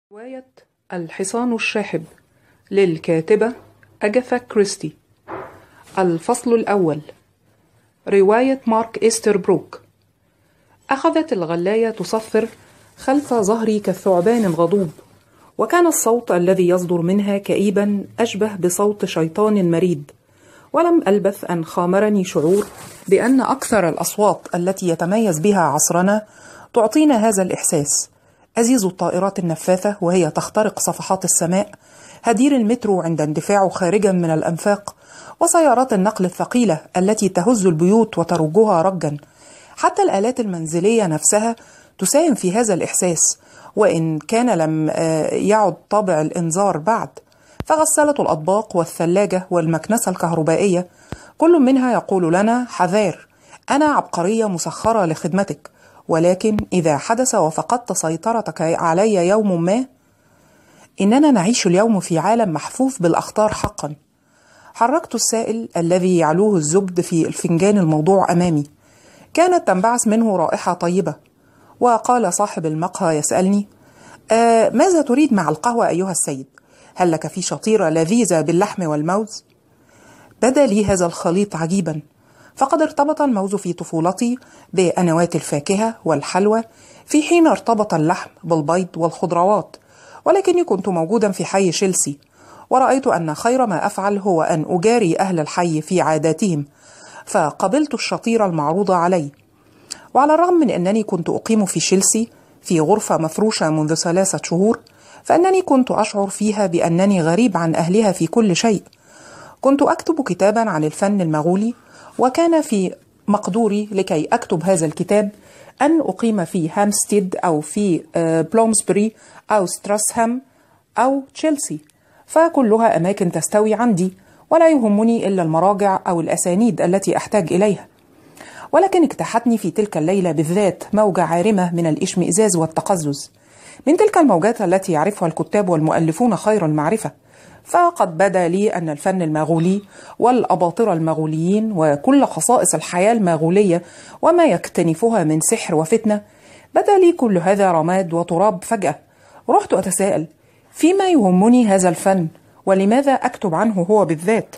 رواية الحصان الشاحب للكاتبة أغاثا كريستي. الفصل الأول. رواية مارك إستربروك. أخذت الغلاية تصفر خلف ظهري كالثعبان الغضوب، وكان الصوت الذي يصدر منها كئيبا أشبه بصوت شيطان مريد. ولم ألبث أن خامرني شعور بأن أكثر الأصوات التي يتميز بها عصرنا تعطينا هذا الإحساس: أزيز الطائرات النفاثة وهي تخترق صفحات السماء، هدير المترو عند اندفاعه خارجا من الأنفاق، وسيارات النقل الثقيلة التي تهز البيوت وترجها رجا. حتى الآلات المنزلية نفسها تساهم في هذا الإحساس، وإن كان لم يعد طابع الإنذار بعد. فغسالة الأطباق والثلاجة والمكنسة الكهربائية كل منها يقول لنا: حذار، أنا عبقرية مسخرة لخدمتك، ولكن إذا حدث وفقدت سيطرتك علي يوم ما. إننا نعيش اليوم في عالم محفوف بالأخطار حقا. حركت السائل الذي يعلوه الزبد في الفنجان الموضوع أمامي. كانت تنبعث منه رائحة طيبة، وقال صاحب المقهى يسألني: ماذا تريد مع القهوة أيها السيد؟ هل لك في شطيرة لذيذة باللحم والموز؟ بدا لي هذا الخليط عجيبا، فقد ارتبط الموز في طفولتي بأنوات الفاكهة والحلوى، في حين ارتبط اللحم بالبيض والخضروات. ولكني كنت موجودا في حي تشيلسي، ورأيت أن خير ما أفعل هو أن أجاري أهل الحي في عاداتهم، فقبلت الشطيرة المعروضة علي. وعلى الرغم من أنني كنت أقيم في تشيلسي في غرفة مفروشة منذ 3 شهور، فأنني كنت أشعر فيها بأنني غريب عن أهلها في كل شيء. كنت أكتب كتابا عن الفن المغولي، وكان في مقدوري لكي أكتب هذا الكتاب أن أقيم في هامستيد أو في بلومسبري أو ستراسهام أو تشيلسي، فكلها أماكن تستوي عندي، ولا يهمني إلا المراجع أو الأسانيد التي أحتاج إليها. ولكن اجتاحتني في تلك الليلة بالذات موجة عارمة من الإشمئزاز والتقزز، من تلك الموجات التي يعرفها الكتاب والمؤلفون خير المعرفة. فقد بدا لي أن الفن المغولي والأباطرة المغوليين وكل خصائص الحياة المغولية وما يكتنفها من سحر وفتنة، بدا لي كل هذا رماد وتراب فجأة. رحت أتساءل: فيما يهمني هذا الفن؟ ولماذا أكتب عنه هو بالذات؟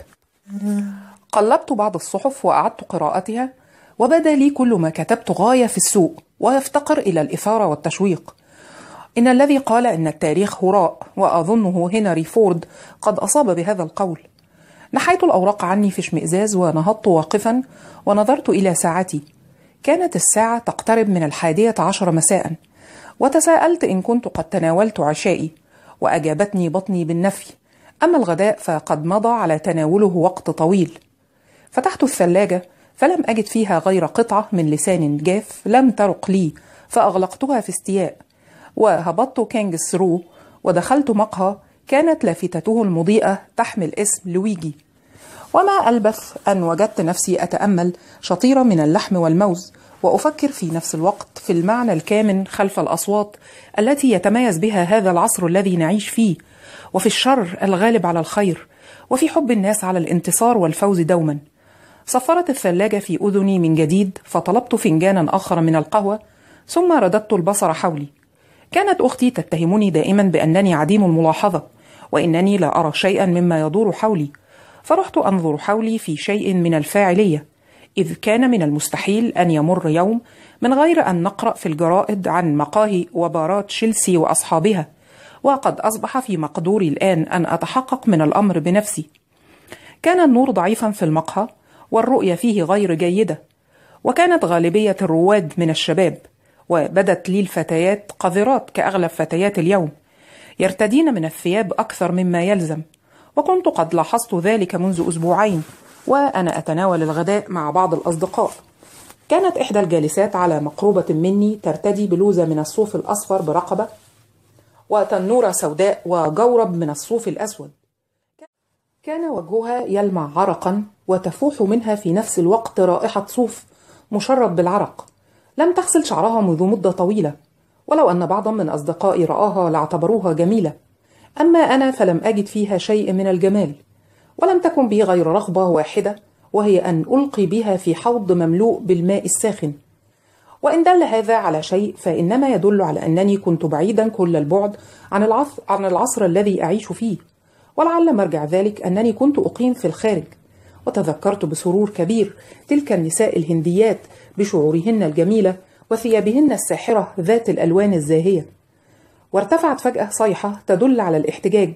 قلبت بعض الصحف وأعدت قراءتها، وبدا لي كل ما كتبت غاية في السوء ويفتقر إلى الإثارة والتشويق. إن الذي قال إن التاريخ هراء، وأظنه هنري فورد، قد أصاب بهذا القول. نحيت الأوراق عني في اشمئزاز، ونهضت واقفا ونظرت إلى ساعتي. كانت الساعة تقترب من 11 مساء، وتساءلت إن كنت قد تناولت عشائي، وأجابتني بطني بالنفي. أما الغداء فقد مضى على تناوله وقت طويل. فتحت الثلاجة فلم أجد فيها غير قطعة من لسان جاف لم ترق لي، فأغلقتها في استياء، وهبطت كينغس رو ودخلت مقهى كانت لافتته المضيئة تحمل اسم لويجي. وما ألبث أن وجدت نفسي أتأمل شطيرة من اللحم والموز، وأفكر في نفس الوقت في المعنى الكامن خلف الأصوات التي يتميز بها هذا العصر الذي نعيش فيه، وفي الشر الغالب على الخير، وفي حب الناس على الانتصار والفوز دوما. صفرت الثلاجة في أذني من جديد، فطلبت فنجانا آخر من القهوة، ثم رددت البصر حولي. كانت أختي تتهمني دائما بأنني عديم الملاحظة، وإنني لا أرى شيئا مما يدور حولي. فرحت أنظر حولي في شيء من الفاعلية، إذ كان من المستحيل أن يمر يوم من غير أن نقرأ في الجرائد عن مقاهي وبارات تشيلسي وأصحابها، وقد أصبح في مقدوري الآن أن أتحقق من الأمر بنفسي. كان النور ضعيفا في المقهى، والرؤية فيه غير جيدة، وكانت غالبية الرواد من الشباب، وبدت لي الفتيات قذرات كأغلب فتيات اليوم، يرتدين من الثياب أكثر مما يلزم. وكنت قد لاحظت ذلك منذ أسبوعين وأنا أتناول الغداء مع بعض الأصدقاء. كانت إحدى الجالسات على مقربة مني ترتدي بلوزة من الصوف الأصفر برقبة، وتنورة سوداء، وجورب من الصوف الأسود. كان وجهها يلمع عرقا، وتفوح منها في نفس الوقت رائحة صوف مشرب بالعرق. لم تغسل شعرها منذ مدة طويلة، ولو أن بعضا من أصدقائي رآها لاعتبروها جميلة. أما أنا فلم أجد فيها شيء من الجمال، ولم تكن بي غير رغبة واحدة، وهي أن ألقي بها في حوض مملوء بالماء الساخن. وإن دل هذا على شيء فإنما يدل على أنني كنت بعيدا كل البعد عن العصر الذي أعيش فيه، ولعل مرجع ذلك أنني كنت أقيم في الخارج. وتذكرت بسرور كبير تلك النساء الهنديات بشعورهن الجميلة وثيابهن الساحرة ذات الألوان الزاهية. وارتفعت فجأة صيحة تدل على الاحتجاج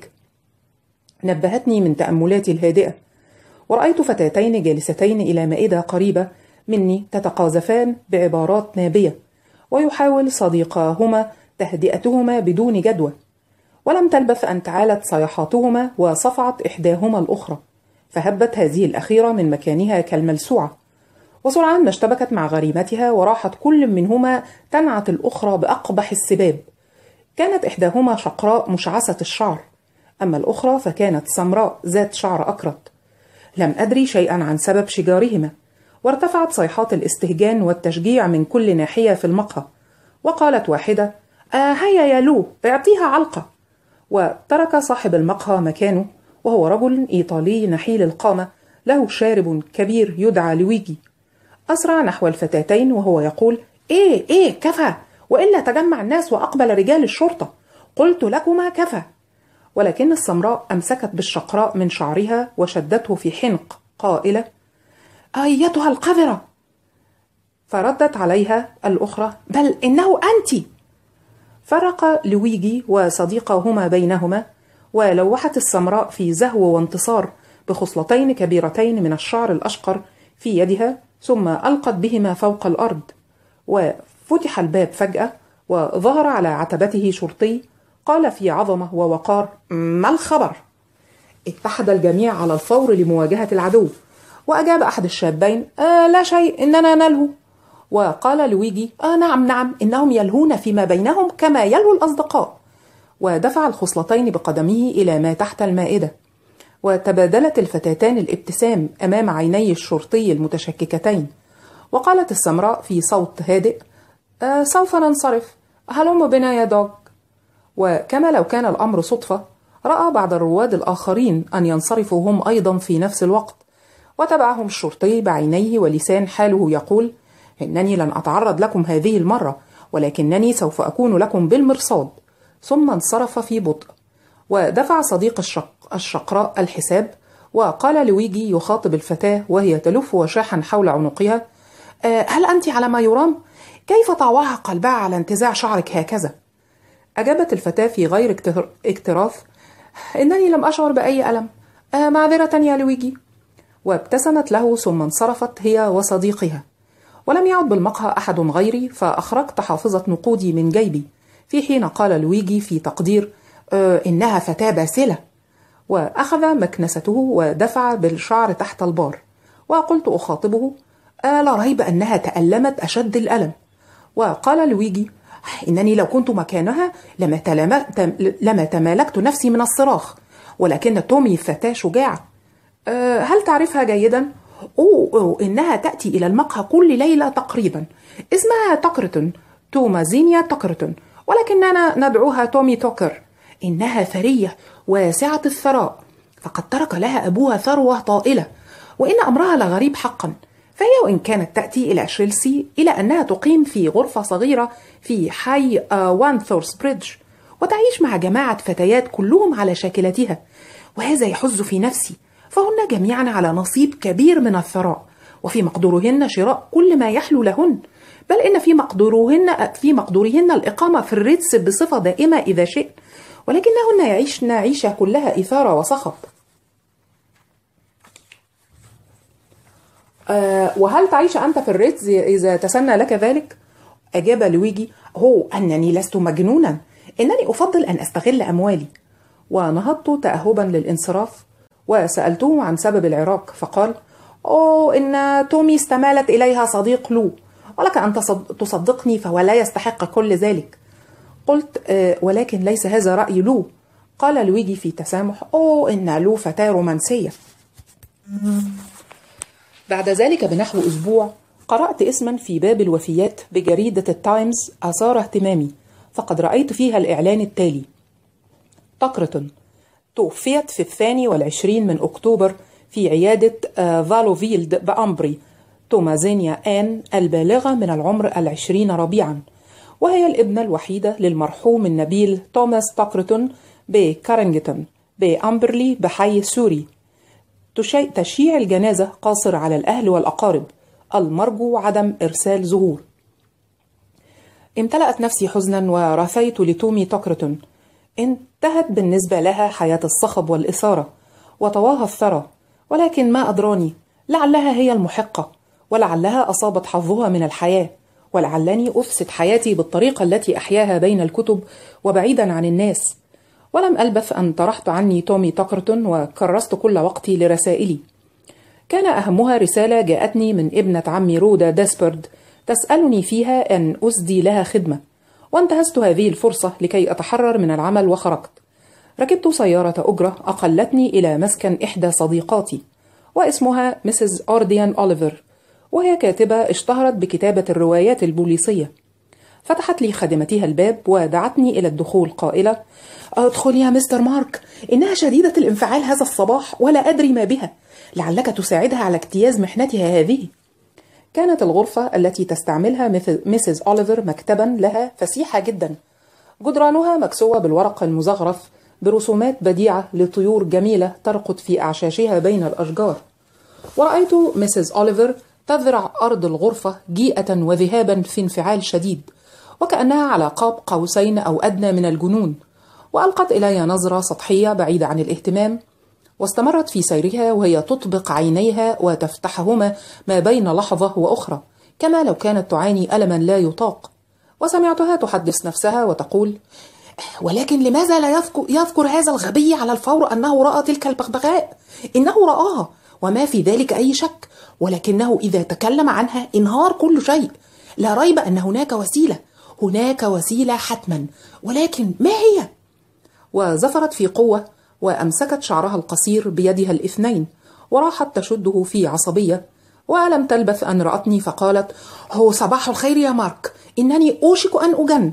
نبهتني من تأملاتي الهادئة، ورأيت فتاتين جالستين إلى مائدة قريبة مني تتقاذفان بعبارات نابية، ويحاول صديقاهما تهدئتهما بدون جدوى. ولم تلبث أن تعالت صيحاتهما وصفعت إحداهما الأخرى، فهبت هذه الأخيرة من مكانها كالملسوعة، وسرعان ما اشتبكت مع غريمتها وراحت كل منهما تنعت الأخرى بأقبح السباب. كانت إحداهما شقراء مشعثة الشعر، أما الأخرى فكانت سمراء ذات شعر أكرت. لم أدري شيئا عن سبب شجارهما، وارتفعت صيحات الاستهجان والتشجيع من كل ناحية في المقهى. وقالت واحدة: هيا يا لو، اعطيها علقة. وترك صاحب المقهى مكانه، وهو رجل إيطالي نحيل القامة له شارب كبير يدعى لويجي. أسرع نحو الفتاتين وهو يقول: إيه كفى، وإلا تجمع الناس وأقبل رجال الشرطة، قلت لكما كفى. ولكن السمراء أمسكت بالشقراء من شعرها وشدته في حنق قائلة: أيتها القذرة. فردت عليها الأخرى: بل إنه أنت. فرق لويجي وصديقهما بينهما، ولوحت السمراء في زهو وانتصار بخصلتين كبيرتين من الشعر الأشقر في يدها، ثم ألقت بهما فوق الأرض. وفتح الباب فجأة، وظهر على عتبته شرطي قال في عظمة ووقار: ما الخبر؟ اتحد الجميع على الفور لمواجهة العدو، وأجاب أحد الشابين: لا شيء، إننا نلهو. وقال لويجي: نعم، إنهم يلهون فيما بينهم كما يلهو الأصدقاء. ودفع الخصلتين بقدمه إلى ما تحت المائدة، وتبادلت الفتاتان الابتسام أمام عيني الشرطي المتشككتين. وقالت السمراء في صوت هادئ: سوف ننصرف، هلم بنا يا دوغ. وكما لو كان الأمر صدفة، رأى بعض الرواد الآخرين أن ينصرفوا هم أيضا في نفس الوقت، وتبعهم الشرطي بعينيه ولسان حاله يقول: إنني لن أتعرض لكم هذه المرة، ولكنني سوف أكون لكم بالمرصاد. ثم انصرف في بطء، ودفع صديق الشقراء الحساب، وقال لويجي يخاطب الفتاة وهي تلف وشاحا حول عنقها: هل أنت على ما يرام؟ كيف طاوعها قلبها على انتزاع شعرك هكذا؟ أجابت الفتاة في غير اكتراث: إنني لم أشعر بأي ألم، معذرة يا لويجي. وابتسمت له، ثم انصرفت هي وصديقها. ولم يعد بالمقهى أحد غيري، فأخرجت حافظة نقودي من جيبي، في حين قال لويجي في تقدير: إنها فتاة باسلة. وأخذ مكنسته ودفع بالشعر تحت البار، وقلت أخاطبه: لا ريب أنها تألمت أشد الألم. وقال لويجي: إنني لو كنت مكانها لما تمالكت نفسي من الصراخ، ولكن تومي فتاة شجاعة. هل تعرفها جيدا؟ إنها تأتي إلى المقهى كل ليلة تقريبا. اسمها توكرتون، تومازينيا توكرتون، ولكننا ندعوها تومي توكر. إنها ثرية واسعة الثراء، فقد ترك لها أبوها ثروة طائلة، وإن أمرها لغريب حقا. فهي وإن كانت تأتي إلى تشيلسي، إلى أنها تقيم في غرفة صغيرة في حي وانثورث بريدج، وتعيش مع جماعة فتيات كلهم على شاكلتها، وهذا يحز في نفسي، فهن جميعا على نصيب كبير من الثراء، وفي مقدورهن شراء كل ما يحلو لهن، بل إن في مقدورهن الإقامة في الريتس بصفة دائمة إذا شئت، ولكنهن يعيشن عيشة كلها إثارة وصخب. وهل تعيش أنت في الريتس إذا تسنى لك ذلك؟ أجاب لويجي: أنني لست مجنونا، إنني أفضل أن أستغل أموالي. ونهضت تأهبا للانصراف، وسألته عن سبب العراق، فقال: إن تومي استمالت إليها صديق لو، ولك أن تصدقني فهو لا يستحق كل ذلك. قلت: ولكن ليس هذا رأي لو. قال لويجي في تسامح: إن لو فتاة رومانسية. بعد ذلك بنحو أسبوع قرأت اسما في باب الوفيات بجريدة التايمز أثار اهتمامي، فقد رأيت فيها الإعلان التالي: توكرتون توفيت في 22 من أكتوبر في عيادة فالوفيلد بأمبري، تومازينيا آن البالغة من العمر 20 ربيعا، وهي الابنة الوحيدة للمرحوم النبيل توماس تاكرتون بكارنجتون بأمبرلي بحي سوري. تشييع الجنازة قاصر على الأهل والأقارب، المرجو عدم إرسال زهور. امتلأت نفسي حزنا ورثيت لتومي تاكرتون. انتهت بالنسبة لها حياة الصخب والإثارة وطواها الثرى، ولكن ما أدراني، لعلها هي المحقة، ولعلها أصابت حظها من الحياة، ولعلني أفسد حياتي بالطريقة التي أحياها بين الكتب وبعيدا عن الناس. ولم ألبث أن طرحت عني تومي تاكرتون وكرست كل وقتي لرسائلي. كان أهمها رسالة جاءتني من ابنة عمي رودا داسبرد تسألني فيها أن أسدي لها خدمة، وانتهزت هذه الفرصة لكي أتحرر من العمل وخرجت. ركبت سيارة أجرة أقلتني إلى مسكن إحدى صديقاتي، واسمها مسز أورديان أوليفر، وهي كاتبة اشتهرت بكتابة الروايات البوليسية. فتحت لي خادمتها الباب ودعتني إلى الدخول قائلة: ادخل يا مستر مارك، إنها شديدة الانفعال هذا الصباح ولا أدري ما بها، لعلك تساعدها على اجتياز محنتها هذه. كانت الغرفة التي تستعملها مسز أوليفر مكتبا لها فسيحة جدا، جدرانها مكسوة بالورق المزخرف برسومات بديعة لطيور جميلة ترقد في أعشاشها بين الأشجار. ورأيت مسز أوليفر تذرع أرض الغرفة جيئة وذهابا في انفعال شديد، وكأنها على قاب قوسين أو أدنى من الجنون، وألقت إلي نظرة سطحية بعيدة عن الاهتمام، واستمرت في سيرها وهي تطبق عينيها وتفتحهما ما بين لحظة وأخرى، كما لو كانت تعاني ألما لا يطاق. وسمعتها تحدث نفسها وتقول: ولكن لماذا لا يذكر هذا الغبي على الفور أنه رأى تلك البغبغاء؟ إنه رآها وما في ذلك أي شك، ولكنه إذا تكلم عنها انهار كل شيء. لا ريب أن هناك وسيلة حتما، ولكن ما هي؟ وزفرت في قوة وأمسكت شعرها القصير بيدها الاثنين وراحت تشده في عصبية، ولم تلبث أن رأتني فقالت: هو صباح الخير يا مارك، إنني أوشك أن أجن.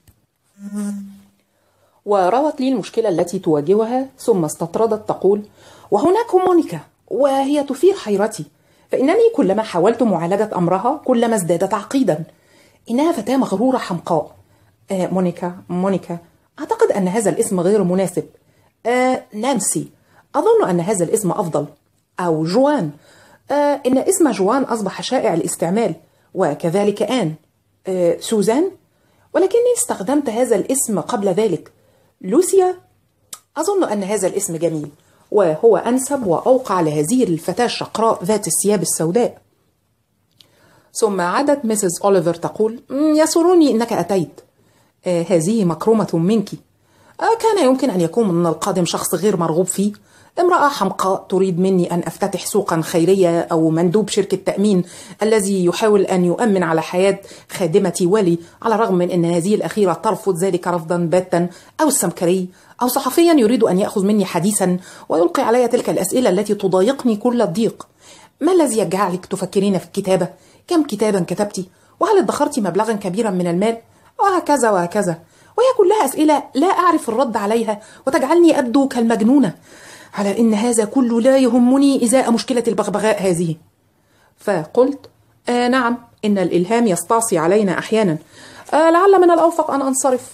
وروت لي المشكلة التي تواجهها، ثم استطردت تقول: وهناك مونيكا، وهي تثير حيرتي، فإنني كلما حاولت معالجة أمرها كلما ازداد تعقيدا. إنها فتاة مغرورة حمقاء. مونيكا، أعتقد أن هذا الاسم غير مناسب. نانسي، أظن أن هذا الاسم أفضل. أو جوان، إن اسم جوان أصبح شائع الاستعمال، وكذلك آن. سوزان، ولكني استخدمت هذا الاسم قبل ذلك. لوسيا، أظن أن هذا الاسم جميل، وهو أنسب وأوقع لهذه الفتاة الشقراء ذات الثياب السوداء. ثم عادت مسز أوليفر تقول: يسرني أنك أتيت، هذه مكرمة منك. كان يمكن أن يكون من القادم شخص غير مرغوب فيه، امرأة حمقاء تريد مني أن أفتتح سوقا خيرية، أو مندوب شركة تأمين الذي يحاول أن يؤمن على حياة خادمتي ولي، على الرغم من أن هذه الأخيرة ترفض ذلك رفضا باتا، أو السمكري، أو صحفيا يريد أن يأخذ مني حديثا ويلقي علي تلك الأسئلة التي تضايقني كل الضيق. ما الذي يجعلك تفكرين في الكتابة؟ كم كتابا كتبت؟ وهل ادخرت مبلغا كبيرا من المال؟ وهكذا وهكذا، وهي كلها أسئلة لا أعرف الرد عليها، وتجعلني أبدو كالمجنونة، على إن هذا كله لا يهمني إزاء مشكلة البغبغاء هذه. فقلت: نعم، إن الإلهام يستعصي علينا أحيانا، لعل من الأوفق أن أنصرف.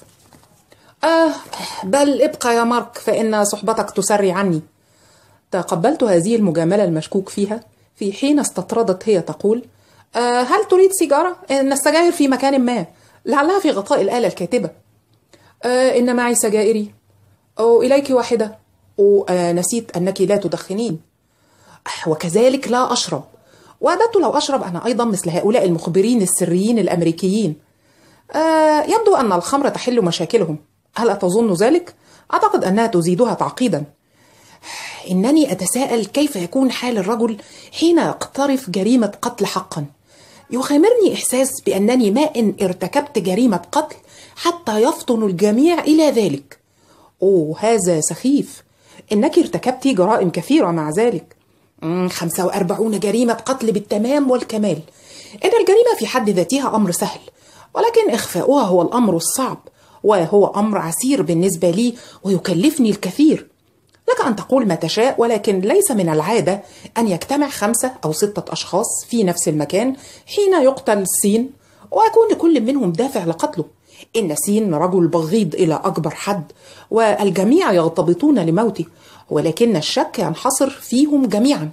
بل ابقى يا مارك، فإن صحبتك تسري عني. تقبلت هذه المجاملة المشكوك فيها، في حين استطردت هي تقول: هل تريد سيجارة؟ إن السجائر في مكان ما، لعلها في غطاء الآلة الكاتبة. إن معي سجائري. إليك واحدة. نسيت أنك لا تدخنين. وكذلك لا أشرب، وأردت لو أشرب أنا أيضا مثل هؤلاء المخبرين السريين الأمريكيين. يبدو أن الخمر تحل مشاكلهم، هل أتظن ذلك؟ أعتقد أنها تزيدها تعقيدا. إنني أتساءل كيف يكون حال الرجل حين يقترف جريمة قتل حقا. يخامرني إحساس بأنني ما إن ارتكبت جريمة قتل حتى يفطن الجميع إلى ذلك. هذا سخيف، إنك ارتكبت جرائم كثيرة مع ذلك. 45 جريمة قتل بالتمام والكمال. إن الجريمة في حد ذاتها أمر سهل، ولكن إخفاؤها هو الأمر الصعب، وهو أمر عسير بالنسبة لي ويكلفني الكثير. لك أن تقول ما تشاء، ولكن ليس من العادة أن يجتمع 5 أو 6 أشخاص في نفس المكان حين يقتل سين ويكون لكل منهم دافع لقتله. إن سين رجل بغيض إلى أكبر حد، والجميع يغتبطون لموته، ولكن الشك ينحصر فيهم جميعا.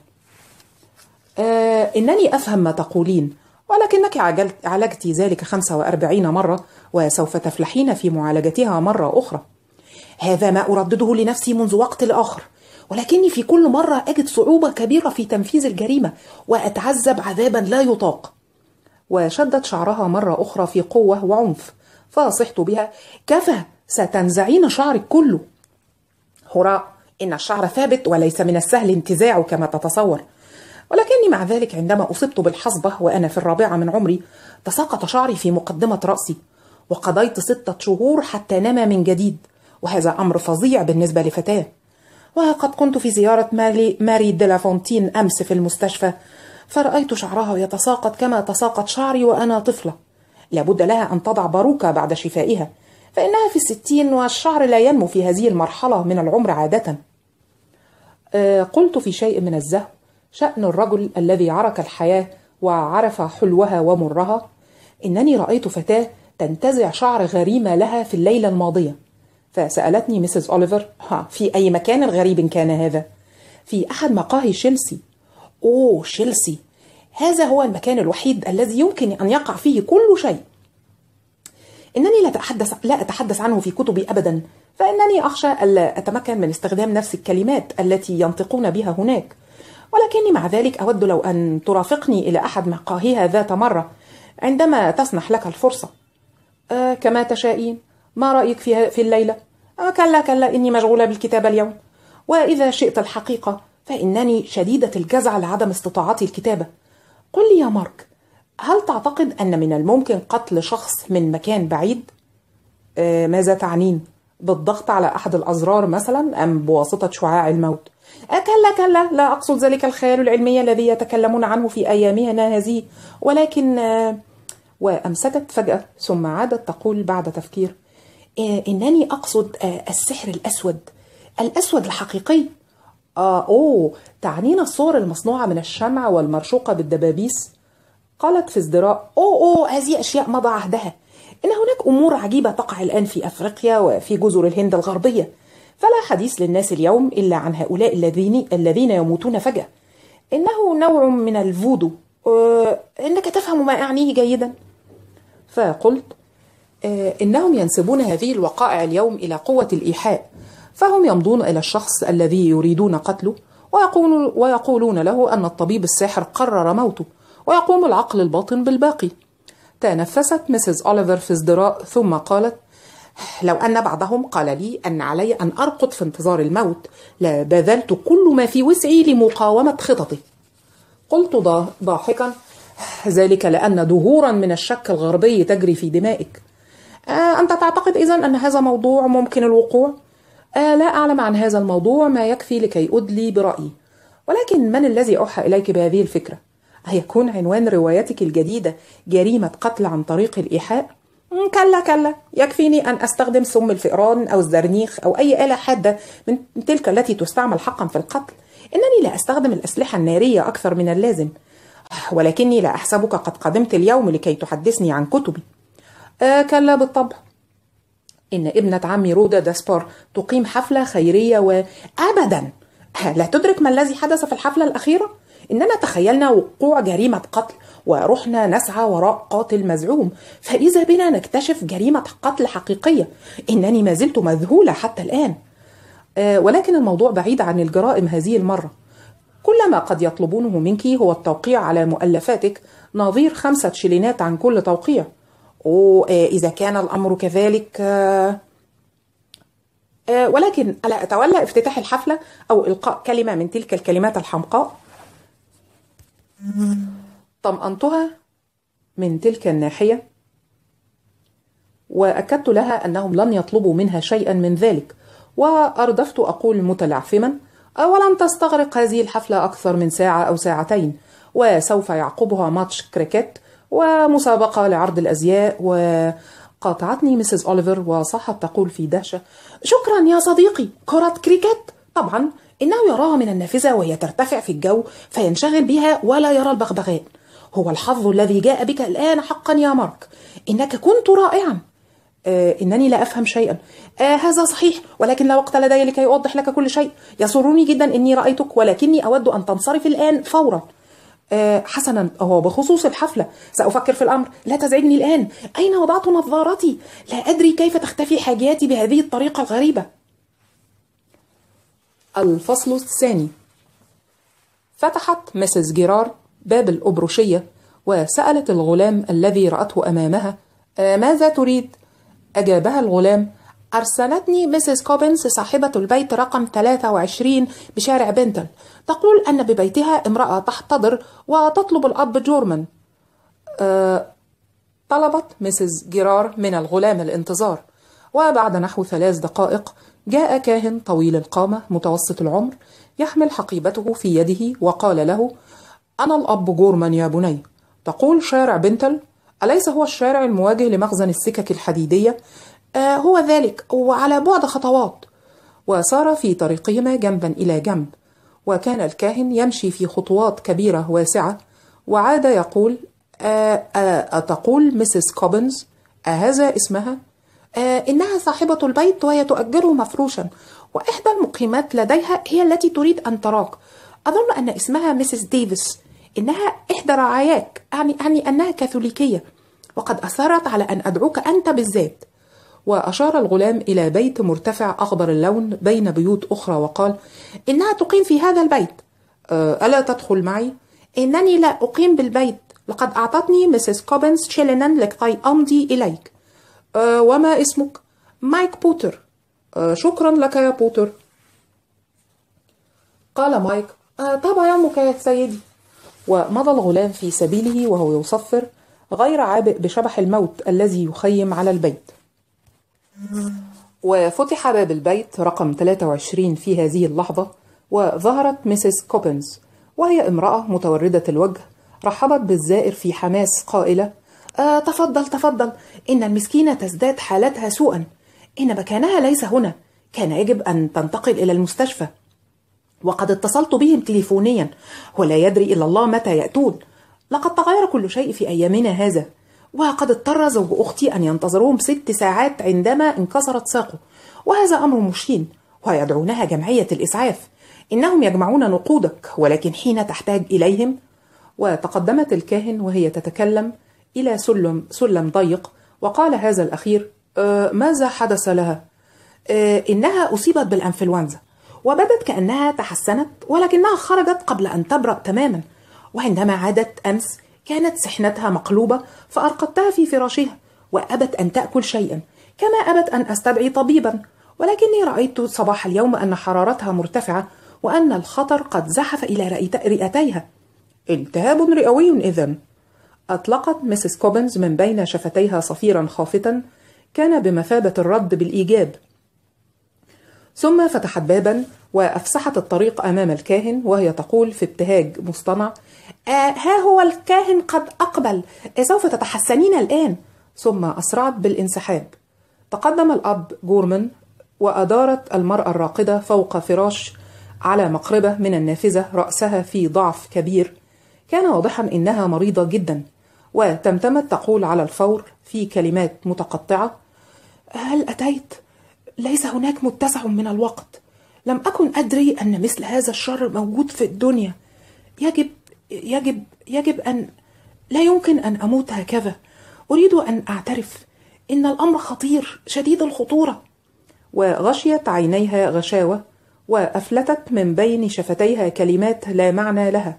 إنني أفهم ما تقولين، ولكنك عالجت ذلك 45 مرة، وسوف تفلحين في معالجتها مرة أخرى. هذا ما أردده لنفسي منذ وقت لآخر، ولكني في كل مرة أجد صعوبة كبيرة في تنفيذ الجريمة، وأتعذب عذابا لا يطاق. وشدت شعرها مرة أخرى في قوة وعنف، فصحت بها: كفى، ستنزعين شعرك كله. هراء، إن الشعر ثابت وليس من السهل انتزاعه كما تتصور. ولكني مع ذلك عندما أصبت بالحصبة وأنا في 4 من عمري تساقط شعري في مقدمة رأسي، وقضيت 6 شهور حتى نما من جديد، وهذا أمر فظيع بالنسبة لفتاة. وقد كنت في زيارة ماري ديلافونتين أمس في المستشفى، فرأيت شعرها يتساقط كما تساقط شعري وأنا طفلة. لابد لها أن تضع باروكة بعد شفائها، فإنها في 60 والشعر لا ينمو في هذه المرحلة من العمر عادة. قلت في شيء من الزهو: شأن الرجل الذي عرك الحياة وعرف حلوها ومرها. إنني رأيت فتاة تنتزع شعر غريمة لها في الليلة الماضية. فسألتني مسز أوليفر: في أي مكان غريب كان هذا؟ في أحد مقاهي تشيلسي. أوه، تشيلسي، هذا هو المكان الوحيد الذي يمكن أن يقع فيه كل شيء. إنني لا أتحدث عنه في كتبي أبدا، فإنني أخشى ألا أتمكن من استخدام نفس الكلمات التي ينطقون بها هناك. ولكني مع ذلك أود لو أن ترافقني إلى أحد مقاهيها ذات مرة عندما تسنح لك الفرصة. كما تشائين. ما رأيك في الليلة؟ كلا، إني مشغولة بالكتابة اليوم. وإذا شئت الحقيقة فإنني شديدة الجزع لعدم استطاعتي الكتابة. قل لي يا مارك، هل تعتقد أن من الممكن قتل شخص من مكان بعيد؟ ماذا تعنين؟ بالضغط على أحد الأزرار مثلا، أم بواسطة شعاع الموت؟ كلا، لا أقصد ذلك الخيال العلمي الذي يتكلمون عنه في أيامنا هذه، ولكن وأمسكت فجأة ثم عادت تقول بعد تفكير: إنني أقصد السحر الأسود الحقيقي. تعنين الصور المصنوعة من الشمع والمرشوقة بالدبابيس؟ قالت في ازدراء: هذه أشياء مضى عهدها. إن هناك أمور عجيبة تقع الآن في أفريقيا وفي جزر الهند الغربية، فلا حديث للناس اليوم إلا عن هؤلاء الذين يموتون فجأة. إنه نوع من الفودو. إنك تفهم ما أعنيه جيدا. فقلت: إنهم ينسبون هذه الوقائع اليوم إلى قوة الإيحاء، فهم يمضون إلى الشخص الذي يريدون قتله ويقولون له أن الطبيب الساحر قرر موته، ويقوم العقل الباطن بالباقي. تنفست مسز أوليفر في ازدراء ثم قالت: لو أن بعضهم قال لي أن علي أن أرقد في انتظار الموت لبذلت كل ما في وسعي لمقاومة خططي. قلت ضاحكا: ذلك لأن دهورا من الشك الغربي تجري في دمائك. أنت تعتقد إذن أن هذا موضوع ممكن الوقوع؟ لا أعلم عن هذا الموضوع ما يكفي لكي أدلي برأيي، ولكن من الذي أوحى إليك بهذه الفكرة؟ هيكون عنوان روايتك الجديدة جريمة قتل عن طريق الإيحاء؟ كلا، يكفيني أن أستخدم سم الفئران أو الزرنيخ أو أي آلة حادة من تلك التي تستعمل حقا في القتل. إنني لا أستخدم الأسلحة النارية أكثر من اللازم. ولكني لا أحسبك قد قدمت اليوم لكي تحدثني عن كتبي. كلا بالطبع. إن ابنة عمي رودا داسبار تقيم حفلة خيرية وأبدا لا تدرك ما الذي حدث في الحفلة الأخيرة. إننا تخيلنا وقوع جريمة قتل ورحنا نسعى وراء قاتل مزعوم، فإذا بنا نكتشف جريمة قتل حقيقية. إنني ما زلت مذهولة حتى الآن. ولكن الموضوع بعيد عن الجرائم هذه المرة. كل ما قد يطلبونه منك هو التوقيع على مؤلفاتك نظير 5 شلينات عن كل توقيع. إذا كان الأمر كذلك، ولكن ألا أتولى افتتاح الحفلة أو إلقاء كلمة من تلك الكلمات الحمقاء؟ طمأنتها من تلك الناحية، وأكدت لها أنهم لن يطلبوا منها شيئا من ذلك، وأردفت أقول متلعثما: ولن تستغرق هذه الحفلة أكثر من ساعة أو ساعتين، وسوف يعقبها ماتش كريكت ومسابقة لعرض الأزياء. وقاطعتني مسز أوليفر وصاحت تقول في دهشة: شكرا يا صديقي، كرة كريكت؟ طبعا إنه يراها من النافذة وهي ترتفع في الجو فينشغل بها ولا يرى البغبغان. هو الحظ الذي جاء بك الآن حقا يا مارك، إنك كنت رائعا. إنني لا أفهم شيئا. هذا صحيح، ولكن لا وقت لدي لكي أوضح لك كل شيء. يسرني جدا إني رأيتك، ولكني أود أن تنصرف الآن فورا. حسنا، هو بخصوص الحفلة سأفكر في الأمر. لا تزعجني الآن. أين وضعت نظارتي؟ لا أدري كيف تختفي حاجياتي بهذه الطريقة الغريبة. الفصل الثاني. فتحت مسز جيرار باب الأبروشية وسألت الغلام الذي رأته أمامها: ماذا تريد؟ أجابها الغلام: أرسلتني مسز كوبنز صاحبة البيت رقم 23 بشارع بنتل، تقول أن ببيتها امرأة تحتضر وتطلب الأب جورمان. طلبت مسز جيرار من الغلام الانتظار، وبعد نحو 3 دقائق جاء كاهن طويل القامة متوسط العمر يحمل حقيبته في يده وقال له: أنا الأب جورمان يا بني. تقول شارع بنتل؟ أليس هو الشارع المواجه لمخزن السكك الحديدية؟ هو ذلك، وعلى بعد خطوات. وسار في طريقهما جنبا إلى جنب، وكان الكاهن يمشي في خطوات كبيرة واسعة، وعاد يقول: أتقول مسز كوبنز؟ هذا اسمها؟ إنها صاحبة البيت وهي تؤجره مفروشا، وإحدى المقيمات لديها هي التي تريد أن تراك. أظن أن اسمها مسز ديفيس. إنها إحدى رعاياك، أعني أنها كاثوليكية، وقد أصرت على أن أدعوك أنت بالذات. وأشار الغلام إلى بيت مرتفع أخضر اللون بين بيوت أخرى وقال: إنها تقيم في هذا البيت. ألا تدخل معي؟ إنني لا أقيم بالبيت، لقد أعطتني مسز كوبنز شيلينا لكي أمضي إليك. وما اسمك؟ مايك بوتر. شكرا لك يا بوتر. قال مايك: طاب يومك يا سيدي. ومضى الغلام في سبيله وهو يصفر، غير عابئ بشبح الموت الذي يخيم على البيت. وفتح باب البيت رقم 23 في هذه اللحظة، وظهرت مسز كوبنز، وهي امرأة متوردة الوجه. رحبت بالزائر في حماس قائلة: تفضل تفضل، إن المسكينة تزداد حالتها سوءا، إن مكانها ليس هنا، كان يجب أن تنتقل إلى المستشفى، وقد اتصلت بهم تليفونيا، ولا يدري إلا الله متى يأتون. لقد تغير كل شيء في أيامنا هذا، وقد اضطر زوج أختي أن ينتظروهم 6 ساعات عندما انكسرت ساقه، وهذا أمر مشين، ويدعونها جمعية الإسعاف. إنهم يجمعون نقودك، ولكن حين تحتاج إليهم. وتقدمت الكاهن وهي تتكلم إلى سلم ضيق، وقال هذا الأخير: ماذا حدث لها؟ إنها أصيبت بالأنفلونزا، وبدت كأنها تحسنت، ولكنها خرجت قبل أن تبرأ تماما، وعندما عادت أمس كانت سحنتها مقلوبة، فأرقدتها في فراشها، وأبت أن تأكل شيئا، كما أبت أن أستدعي طبيبا، ولكني رأيت صباح اليوم أن حرارتها مرتفعة، وأن الخطر قد زحف إلى رئتيها. التهاب رئوي إذن. أطلقت مسز كوبنز من بين شفتيها صفيرا خافتا كان بمثابة الرد بالإيجاب، ثم فتحت بابا وأفسحت الطريق أمام الكاهن، وهي تقول في ابتهاج مصطنع: ها هو الكاهن قد أقبل، سوف تتحسنين الآن. ثم أسرعت بالانسحاب. تقدم الأب جورمان، وأدارت المرأة الراقدة فوق فراش على مقربة من النافذة رأسها في ضعف كبير. كان واضحا إنها مريضة جدا، وتمتمت تقول على الفور في كلمات متقطعة: هل أتيت؟ ليس هناك متسع من الوقت. لم أكن أدري أن مثل هذا الشر موجود في الدنيا. يجب أن لا يمكن أن أموت هكذا. أريد أن أعترف إن الأمر خطير شديد الخطورة. وغشيت عينيها غشاوة، وأفلتت من بين شفتيها كلمات لا معنى لها.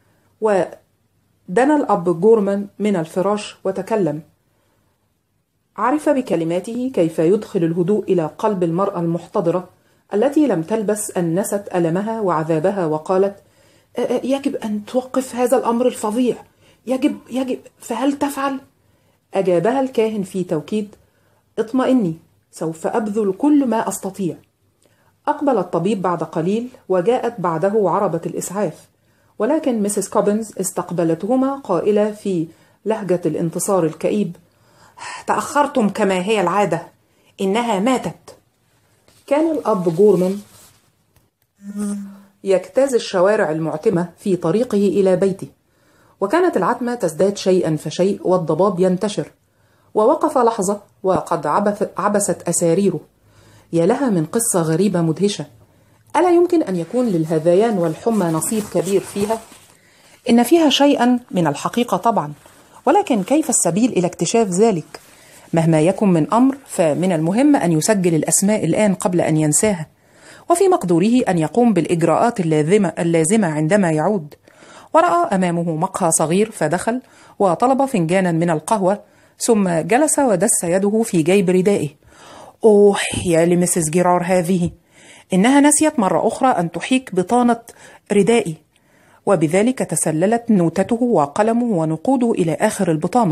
ودنا الأب جورمان من الفراش وتكلم. عرف بكلماته كيف يدخل الهدوء إلى قلب المرأة المحتضرة التي لم تلبس أن نست ألمها وعذابها، وقالت: يجب أن توقف هذا الأمر الفظيع. يجب. فهل تفعل؟ أجابها الكاهن في توكيد: اطمئني، سوف أبذل كل ما أستطيع. أقبل الطبيب بعد قليل، وجاءت بعده عربة الإسعاف، ولكن مسز كوبنز استقبلتهما قائلة في لهجة الانتصار الكئيب: تأخرتم كما هي العادة، إنها ماتت. كان الأب جورمان يجتاز الشوارع المعتمة في طريقه إلى بيته، وكانت العتمة تزداد شيئا فشيء والضباب ينتشر. ووقف لحظة وقد عبست أساريره. يا لها من قصة غريبة مدهشة! ألا يمكن أن يكون للهذيان والحمى نصيب كبير فيها؟ إن فيها شيئا من الحقيقة طبعا، ولكن كيف السبيل إلى اكتشاف ذلك؟ مهما يكن من أمر فمن المهم أن يسجل الأسماء الآن قبل أن ينساها، وفي مقدوره أن يقوم بالإجراءات اللازمة عندما يعود. ورأى أمامه مقهى صغير فدخل وطلب فنجانا من القهوة، ثم جلس ودس يده في جيب ردائه. أوه يا لمسز جيرار، هذه إنها نسيت مرة أخرى أن تحيك بطانة ردائي، وبذلك تسللت نوتته وقلمه ونقوده إلى آخر البطانة.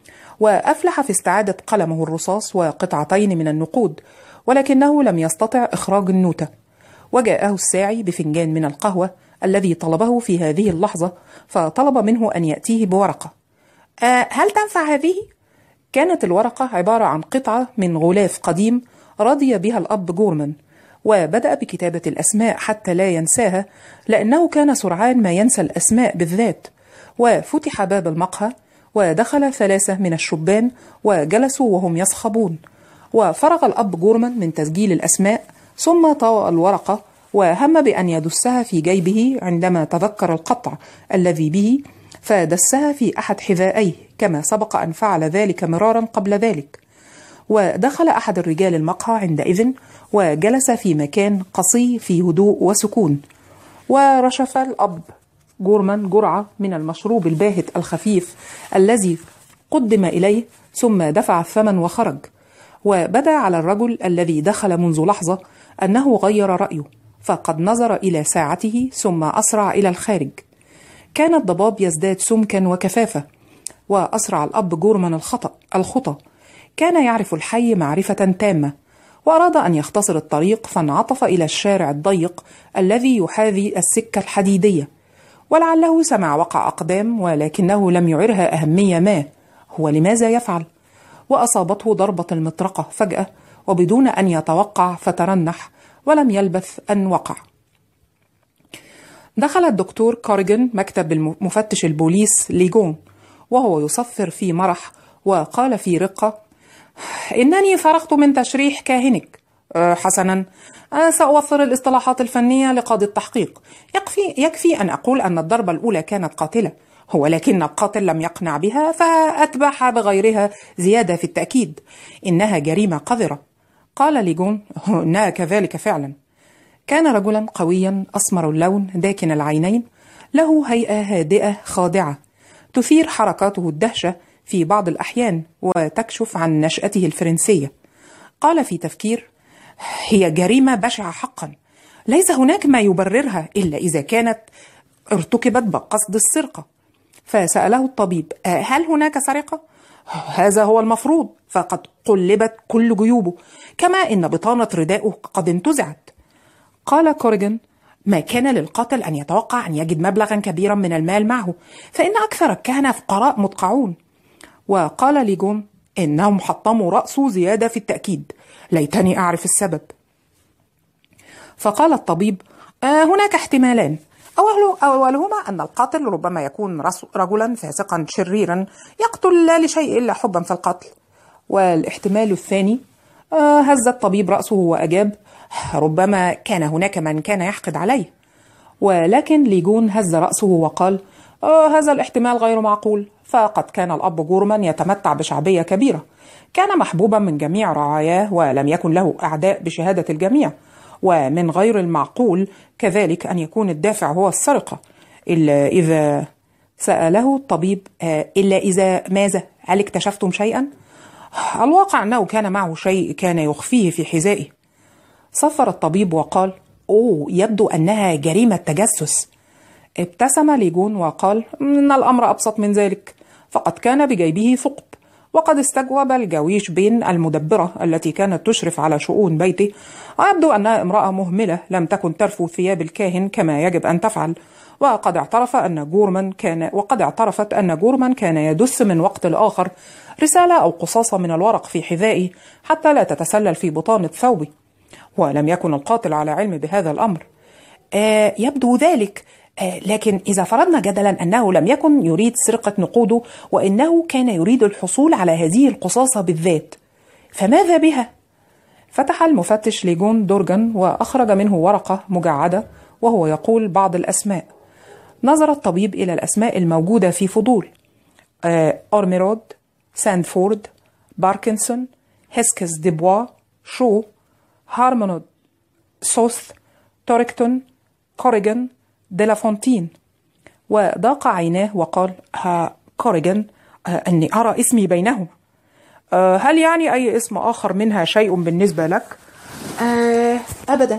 وأفلح في استعادة قلمه الرصاص وقطعتين من النقود، ولكنه لم يستطع إخراج النوتة. وجاءه الساعي بفنجان من القهوة الذي طلبه في هذه اللحظة، فطلب منه أن يأتيه بورقة. هل تنفع هذه؟ كانت الورقة عبارة عن قطعة من غلاف قديم رضي بها الأب جورمان، وبدأ بكتابة الأسماء حتى لا ينساها، لأنه كان سرعان ما ينسى الأسماء بالذات. وفتح باب المقهى، ودخل 3 من الشبان وجلسوا وهم يصخبون. وفرغ الأب جورمان من تسجيل الأسماء، ثم طوى الورقة وهم بأن يدسها في جيبه عندما تذكر القطع الذي به، فدسها في أحد حذائيه كما سبق أن فعل ذلك مرارا قبل ذلك. ودخل أحد الرجال المقهى عندئذ وجلس في مكان قصي في هدوء وسكون. ورشف الأب جورمان جرعة من المشروب الباهت الخفيف الذي قدم إليه، ثم دفع الثمن وخرج. وبدا على الرجل الذي دخل منذ لحظة أنه غير رأيه، فقد نظر إلى ساعته ثم أسرع إلى الخارج. كان الضباب يزداد سمكا وكثافة، وأسرع الأب جورمان الخطى. كان يعرف الحي معرفة تامة، وأراد أن يختصر الطريق، فانعطف إلى الشارع الضيق الذي يحاذي السكة الحديدية. ولعله سمع وقع أقدام، ولكنه لم يعرها أهمية ما. هو لماذا يفعل؟ وأصابته ضربة المطرقة فجأة وبدون أن يتوقع، فترنح ولم يلبث أن وقع. دخل الدكتور كوريغان مكتب مفتش البوليس ليغون وهو يصفر في مرح، وقال في رقة: إنني فرغت من تشريح كاهنك. حسنا، سأوفر الاصطلاحات الفنية لقاضي التحقيق. يكفي أن أقول أن الضربة الأولى كانت قاتلة، ولكن القاتل لم يقنع بها فأتبعها بغيرها زيادة في التأكيد. إنها جريمة قذرة. قال ليغون: إنها كذلك فعلا. كان رجلا قويا أسمر اللون داكن العينين، له هيئة هادئة خاضعة تثير حركاته الدهشة في بعض الأحيان وتكشف عن نشأته الفرنسية. قال في تفكير: هي جريمة بشعة حقا، ليس هناك ما يبررها إلا إذا كانت ارتكبت بقصد السرقة. فسأله الطبيب: هل هناك سرقة؟ هذا هو المفروض، فقد قلبت كل جيوبه، كما إن بطانة ردائه قد انتزعت. قال كوريغان: ما كان للقاتل أن يتوقع أن يجد مبلغا كبيرا من المال معه، فإن أكثر الكهنة فقراء مدقعون. وقال ليغون: إنهم حطموا رأسه زيادة في التأكيد، ليتني أعرف السبب. فقال الطبيب: هناك احتمالان، أولهما أن القاتل ربما يكون رجلا فاسقا شريرا يقتل لا لشيء إلا حبا في القتل. والاحتمال الثاني، هز الطبيب رأسه وأجاب: ربما كان هناك من كان يحقد عليه. ولكن ليغون هز رأسه وقال: هذا الاحتمال غير معقول، فقد كان الأب جورمان يتمتع بشعبية كبيرة، كان محبوبا من جميع رعاياه ولم يكن له أعداء بشهادة الجميع. ومن غير المعقول كذلك أن يكون الدافع هو السرقة، إلا إذا... سأله الطبيب: إلا إذا ماذا؟ هل اكتشفتم شيئا؟ الواقع أنه كان معه شيء كان يخفيه في حذائه. صفر الطبيب وقال: يبدو أنها جريمة تجسس. ابتسم ليغون وقال: إن الأمر أبسط من ذلك، فقد كان بجيبه ثقب، وقد استجوب الجويش بين المدبرة التي كانت تشرف على شؤون بيته، ويبدو أنها امرأة مهملة لم تكن ترفو ثياب الكاهن كما يجب أن تفعل، وقد اعترفت أن جورمان كان يدس من وقت لآخر رسالة أو قصاصة من الورق في حذائه حتى لا تتسلل في بطانة ثوبه، ولم يكن القاتل على علم بهذا الأمر. يبدو ذلك. لكن إذا فرضنا جدلا أنه لم يكن يريد سرقة نقوده وإنه كان يريد الحصول على هذه القصاصة بالذات، فماذا بها؟ فتح المفتش ليجون دورجان وأخرج منه ورقة مجعدة وهو يقول بعض الأسماء. نظر الطبيب إلى الأسماء الموجودة في فضول: أورميرود، ساندفورد، باركنسون، هيسكس ديبوا، شو، هارمونود، سوث، توريكتون، كوريغان، ديلافونتين. وضاق عيناه وقال: كوريغان، أني أرى اسمي بينهم. هل يعني أي اسم آخر منها شيء بالنسبة لك؟ أبدا.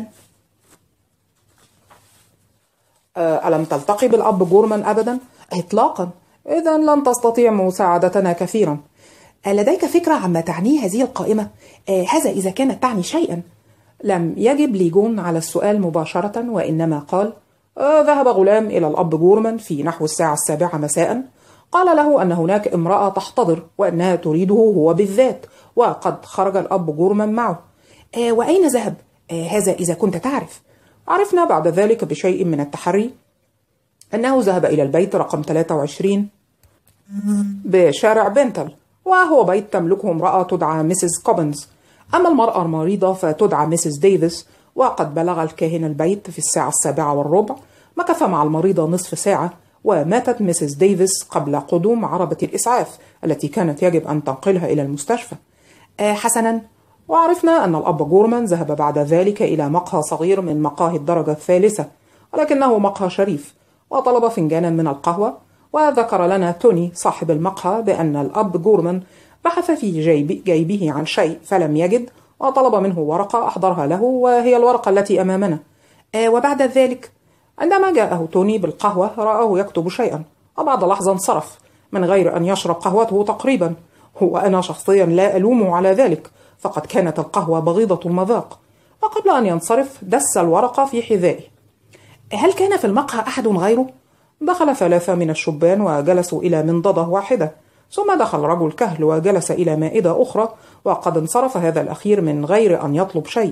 ألم تلتقي بالأب جورمان أبدا؟ إطلاقا. إذن لن تستطيع مساعدتنا كثيرا. لديك فكرة عما تعنيه هذه القائمة؟ هذا إذا كانت تعني شيئا. لم يجب ليجون على السؤال مباشرة، وإنما قال: ذهب غلام إلى الأب جورمان في نحو 7:00 مساء. قال له أن هناك امرأة تحتضر وأنها تريده هو بالذات، وقد خرج الأب جورمان معه. وأين ذهب؟ هذا إذا كنت تعرف. عرفنا بعد ذلك بشيء من التحري أنه ذهب إلى البيت رقم 23 بشارع بنتل، وهو بيت تملكه امرأة تدعى ميسيس كوبنز. أما المرأة المريضة فتدعى ميسيس ديفيس. وقد بلغ الكاهن البيت في 7:15. مكث مع المريضة نصف ساعة، وماتت ميسيس ديفيس قبل قدوم عربة الإسعاف التي كانت يجب أن تنقلها إلى المستشفى. حسنا. وعرفنا أن الأب جورمان ذهب بعد ذلك إلى مقهى صغير من مقاهي الدرجة الثالثة، ولكنه مقهى شريف، وطلب فنجانا من القهوة. وذكر لنا توني صاحب المقهى بأن الأب جورمان بحث في جيبه عن شيء فلم يجد، وطلب منه ورقة أحضرها له، وهي الورقة التي أمامنا. وبعد ذلك عندما جاءه توني بالقهوة رآه يكتب شيئا، وبعد لحظة انصرف من غير أن يشرب قهوته تقريبا. وأنا شخصيا لا ألومه على ذلك، فقد كانت القهوة بغيضة المذاق. وقبل أن ينصرف دس الورقة في حذائه. هل كان في المقهى أحد غيره؟ دخل 3 من الشبان وجلسوا إلى منضدة واحدة، ثم دخل رجل كهل وجلس إلى مائدة أخرى، وقد انصرف هذا الأخير من غير أن يطلب شيء.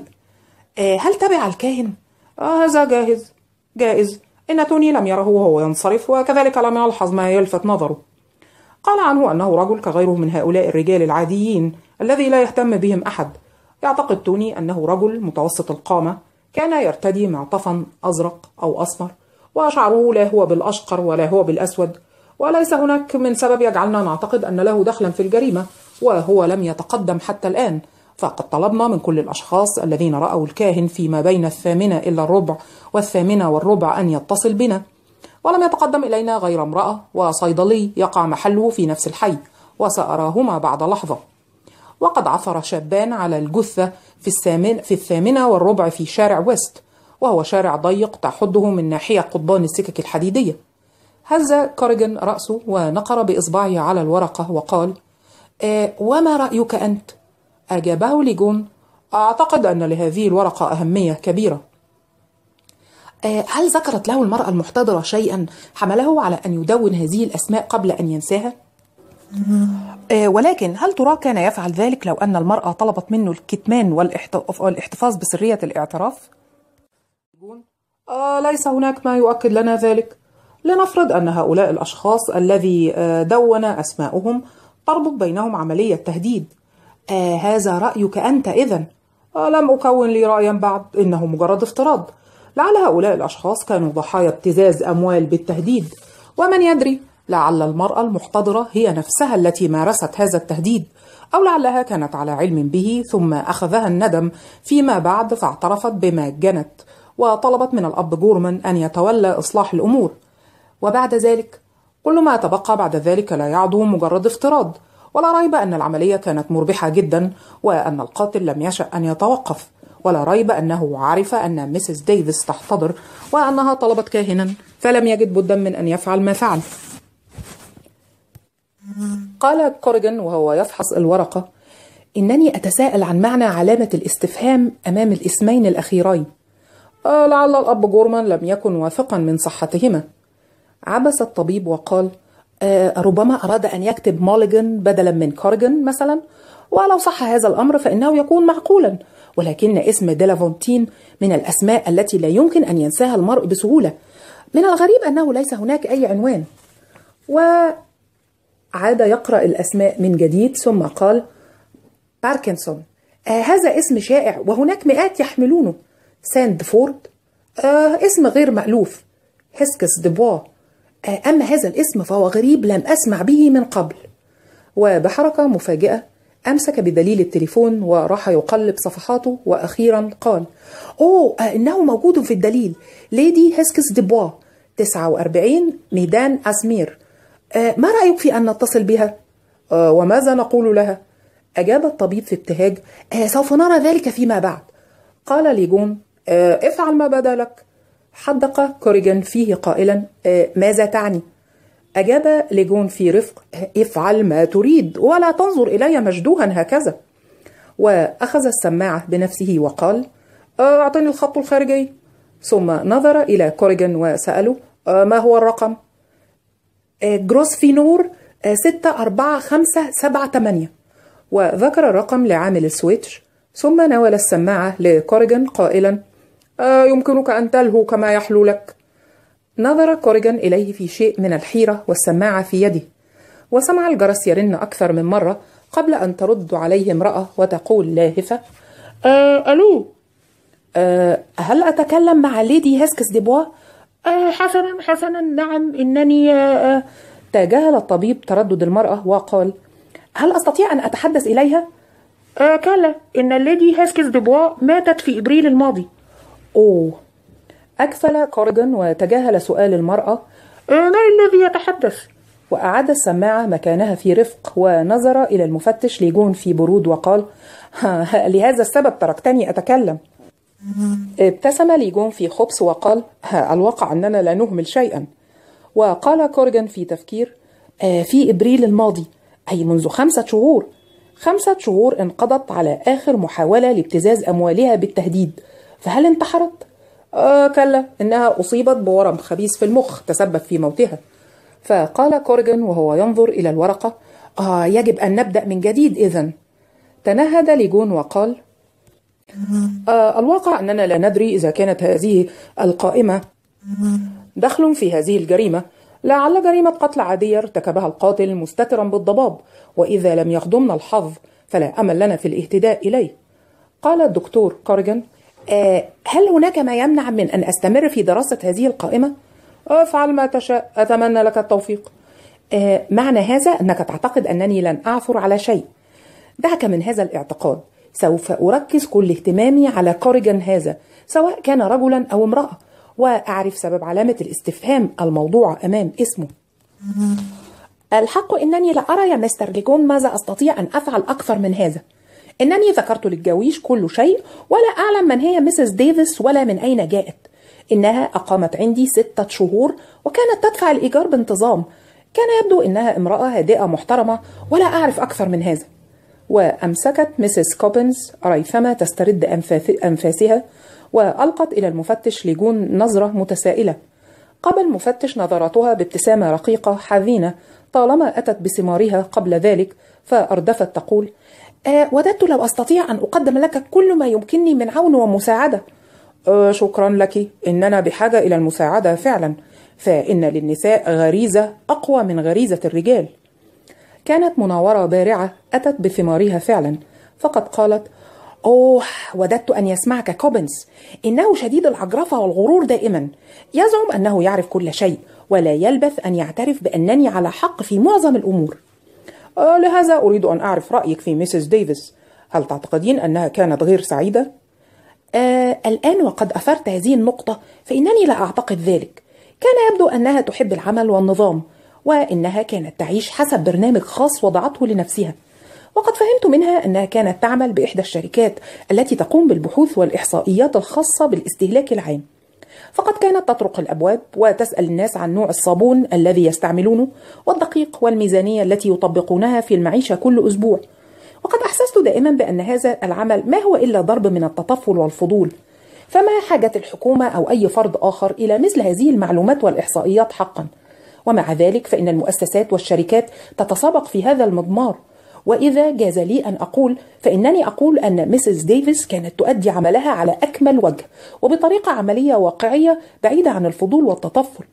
هل تبع الكاهن؟ هذا جائز. إن توني لم يره وهو ينصرف، وكذلك لم يلحظ ما يلفت نظره. قال عنه أنه رجل كغيره من هؤلاء الرجال العاديين الذي لا يهتم بهم أحد. يعتقد توني أنه رجل متوسط القامة، كان يرتدي معطفا أزرق أو أسمر، وشعره لا هو بالأشقر ولا هو بالأسود، وليس هناك من سبب يجعلنا نعتقد أن له دخلا في الجريمة، وهو لم يتقدم حتى الآن. فقد طلبنا من كل الأشخاص الذين رأوا الكاهن فيما بين 8 إلا الربع و8 والربع أن يتصل بنا، ولم يتقدم إلينا غير امرأة وصيدلي يقع محله في نفس الحي، وسأراهما بعد لحظة. وقد عثر شابان على الجثة في 8 والربع في شارع ويست، وهو شارع ضيق تحده من ناحية قضبان السكك الحديدية. هز كوريغان رأسه ونقر بإصبعه على الورقة وقال: وما رأيك أنت؟ أجابه ليجون: أعتقد أن لهذه الورقة أهمية كبيرة. هل ذكرت له المرأة المحتضرة شيئا حمله على أن يدون هذه الأسماء قبل أن ينساها؟ ولكن هل ترى كان يفعل ذلك لو أن المرأة طلبت منه الكتمان والاحتفاظ بسرية الاعتراف؟ ليس هناك ما يؤكد لنا ذلك. لنفرض أن هؤلاء الأشخاص الذي دون أسماءهم تربط بينهم عملية تهديد. هذا رأيك أنت إذن؟ لم أكون لي رأيا بعد، إنه مجرد افتراض. لعل هؤلاء الأشخاص كانوا ضحايا ابتزاز أموال بالتهديد، ومن يدري، لعل المرأة المحتضرة هي نفسها التي مارست هذا التهديد، أو لعلها كانت على علم به ثم أخذها الندم فيما بعد فاعترفت بما جنت، وطلبت من الأب جورمان أن يتولى إصلاح الأمور. وبعد ذلك كل ما تبقى بعد ذلك لا يعد مجرد افتراض، ولا ريب أن العملية كانت مربحة جدا، وأن القاتل لم يشأ أن يتوقف، ولا ريب أنه عرف أن ميسيس ديفيس تحتضر وأنها طلبت كاهنا، فلم يجد بدا من أن يفعل ما فعل. قال كوريغان وهو يفحص الورقة: إنني أتساءل عن معنى علامة الاستفهام أمام الاسمين الأخيرين. لعل الأب جورمان لم يكن واثقا من صحتهما. عبس الطبيب وقال: ربما أراد أن يكتب موليغان بدلا من كوريغان مثلا، ولو صح هذا الأمر فإنه يكون معقولا، ولكن اسم ديلافونتين من الأسماء التي لا يمكن أن ينساها المرء بسهولة. من الغريب أنه ليس هناك أي عنوان. وعاد يقرأ الأسماء من جديد ثم قال: باركنسون، هذا اسم شائع وهناك مئات يحملونه. ساندفورد، اسم غير مألوف. هيسكس ديبوا، أما هذا الاسم فهو غريب لم أسمع به من قبل. وبحركة مفاجئة أمسك بدليل التليفون وراح يقلب صفحاته، وأخيرا قال: إنه موجود في الدليل. ليدي هيسكس ديبوا، 49 ميدان أزمير. ما رأيك في أن نتصل بها؟ وماذا نقول لها؟ أجاب الطبيب في ابتهاج: سوف نرى ذلك فيما بعد. قال ليجون: افعل ما بدا لك. حدق كوريغان فيه قائلا: ماذا تعني؟ أجاب ليجون في رفق: افعل ما تريد ولا تنظر إلي مجدوها هكذا. وأخذ السماعة بنفسه وقال: أعطني الخط الخارجي. ثم نظر إلى كوريغان وسأله: ما هو الرقم؟ جروسفينور 64578. وذكر الرقم لعامل السويتش، ثم ناول السماعة لكوريغان قائلا: يمكنك أن تلهو كما يحلو لك. نظر كوريغان إليه في شيء من الحيرة والسماعة في يده، وسمع الجرس يرن أكثر من مرة قبل أن ترد عليه امرأة وتقول لاهفة: ألو، هل أتكلم مع ليدي هيسكس ديبوا؟ حسنا نعم، إنني تجاهل الطبيب تردد المرأة وقال: هل أستطيع أن أتحدث إليها؟ كلا، إن الليدي هيسكس ديبوا ماتت في إبريل الماضي. أكفل كوريغان وتجاهل سؤال المرأة: من الذي يتحدث؟ وأعاد السماعة مكانها في رفق، ونظر إلى المفتش ليجون في برود وقال: لهذا السبب تركتني أتكلم. ابتسم ليجون في خبث وقال: الواقع أننا لا نهمل شيئا. وقال كوريغان في تفكير: في إبريل الماضي، أي منذ 5 شهور. 5 شهور انقضت على آخر محاولة لابتزاز أموالها بالتهديد، فهل انتحرت؟ كلا، إنها أصيبت بورم خبيث في المخ تسبب في موتها. فقال كوريغان وهو ينظر إلى الورقة: يجب أن نبدأ من جديد إذن. تنهد ليجون وقال: الواقع أننا لا ندري إذا كانت هذه القائمة دخل في هذه الجريمة. لعل جريمة قتل عادية ارتكبها القاتل مستترا بالضباب، وإذا لم يخدمنا الحظ فلا أمل لنا في الاهتداء إليه. قال الدكتور كوريغان: هل هناك ما يمنع من أن أستمر في دراسة هذه القائمة؟ افعل ما تشاء، أتمنى لك التوفيق. معنى هذا أنك تعتقد أنني لن أعثر على شيء. دعك من هذا الاعتقاد. سوف أركز كل اهتمامي على كوريغان هذا، سواء كان رجلا أو امرأة، وأعرف سبب علامة الاستفهام الموضوع أمام اسمه. الحق إنني لا أرى يا مستر ليجون ماذا أستطيع أن أفعل أكثر من هذا. إنني ذكرت للجويش كل شيء، ولا أعلم من هي مسز ديفيس ولا من أين جاءت. إنها أقامت عندي 6 شهور وكانت تدفع الإيجار بانتظام. كان يبدو إنها امرأة هادئة محترمة، ولا أعرف أكثر من هذا. وأمسكت مسز كوبنز ريثما تسترد أنفاسها، وألقت إلى المفتش ليجون نظرة متسائلة. قبل المفتش نظرتها بابتسامة رقيقة حزينة طالما أتت بثمارها قبل ذلك، فأردفت تقول: وددت لو أستطيع أن أقدم لك كل ما يمكنني من عون ومساعدة. شكرا لك، إننا بحاجة إلى المساعدة فعلا، فإن للنساء غريزة أقوى من غريزة الرجال. كانت مناورة بارعة أتت بثمارها فعلا، فقد قالت: وددت أن يسمعك كوبنز. إنه شديد العجرفة والغرور دائما، يزعم أنه يعرف كل شيء، ولا يلبث أن يعترف بأنني على حق في معظم الأمور. لهذا أريد أن أعرف رأيك في ميسيس ديفيس. هل تعتقدين أنها كانت غير سعيدة؟ الآن وقد أثرت هذه النقطة فإنني لا أعتقد ذلك. كان يبدو أنها تحب العمل والنظام، وإنها كانت تعيش حسب برنامج خاص وضعته لنفسها. وقد فهمت منها أنها كانت تعمل بإحدى الشركات التي تقوم بالبحوث والإحصائيات الخاصة بالاستهلاك العام. فقد كانت تطرق الأبواب وتسأل الناس عن نوع الصابون الذي يستعملونه والدقيق والميزانية التي يطبقونها في المعيشة كل أسبوع. وقد أحسست دائما بأن هذا العمل ما هو إلا ضرب من التطفل والفضول. فما حاجة الحكومة أو أي فرد آخر إلى مثل هذه المعلومات والإحصائيات حقا؟ ومع ذلك فإن المؤسسات والشركات تتسابق في هذا المضمار، وإذا جاز لي أن أقول فإنني أقول أن ميسيس ديفيس كانت تؤدي عملها على أكمل وجه وبطريقة عملية واقعية بعيدة عن الفضول والتطفل.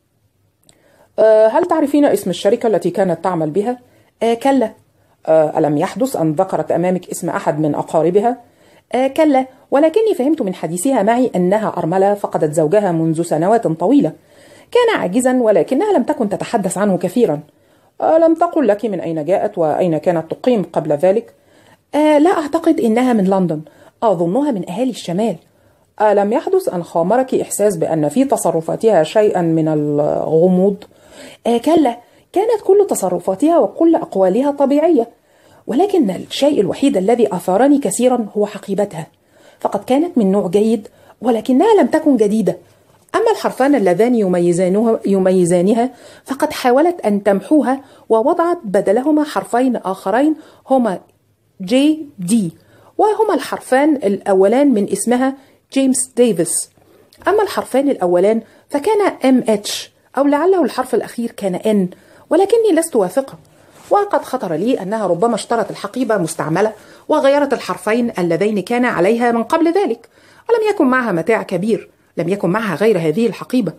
هل تعرفين اسم الشركة التي كانت تعمل بها؟ كلا. ألم يحدث أن ذكرت أمامك اسم أحد من أقاربها؟ كلا، ولكني فهمت من حديثها معي أنها أرملة فقدت زوجها منذ سنوات طويلة. كان عاجزا ولكنها لم تكن تتحدث عنه كثيرا. لم تقل لك من أين جاءت وأين كانت تقيم قبل ذلك؟ لا أعتقد إنها من لندن، أظنها من أهالي الشمال. لم يحدث أن خامرك إحساس بأن في تصرفاتها شيئا من الغموض؟ كلا، كانت كل تصرفاتها وكل أقوالها طبيعية، ولكن الشيء الوحيد الذي أثارني كثيرا هو حقيبتها، فقد كانت من نوع جيد ولكنها لم تكن جديدة. أما الحرفان اللذان يميزانها فقد حاولت أن تمحوها ووضعت بدلهما حرفين آخرين هما جي دي، وهما الحرفان الأولان من اسمها جيمس ديفيس. أما الحرفان الأولان فكان ام اتش، أو لعله الحرف الأخير كان ان، ولكني لست واثقة. وقد خطر لي أنها ربما اشترت الحقيبة مستعملة وغيرت الحرفين اللذين كان عليها من قبل ذلك، ولم يكن معها متاع كبير، لم يكن معها غير هذه الحقيبة.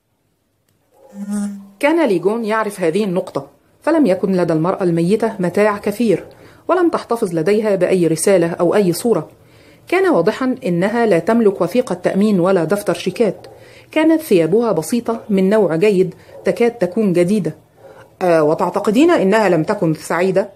كان ليجون يعرف هذه النقطة، فلم يكن لدى المرأة الميتة متاع كثير، ولم تحتفظ لديها بأي رسالة أو أي صورة. كان واضحا إنها لا تملك وثيقة تأمين ولا دفتر شيكات. كانت ثيابها بسيطة من نوع جيد تكاد تكون جديدة. وتعتقدين إنها لم تكن سعيدة؟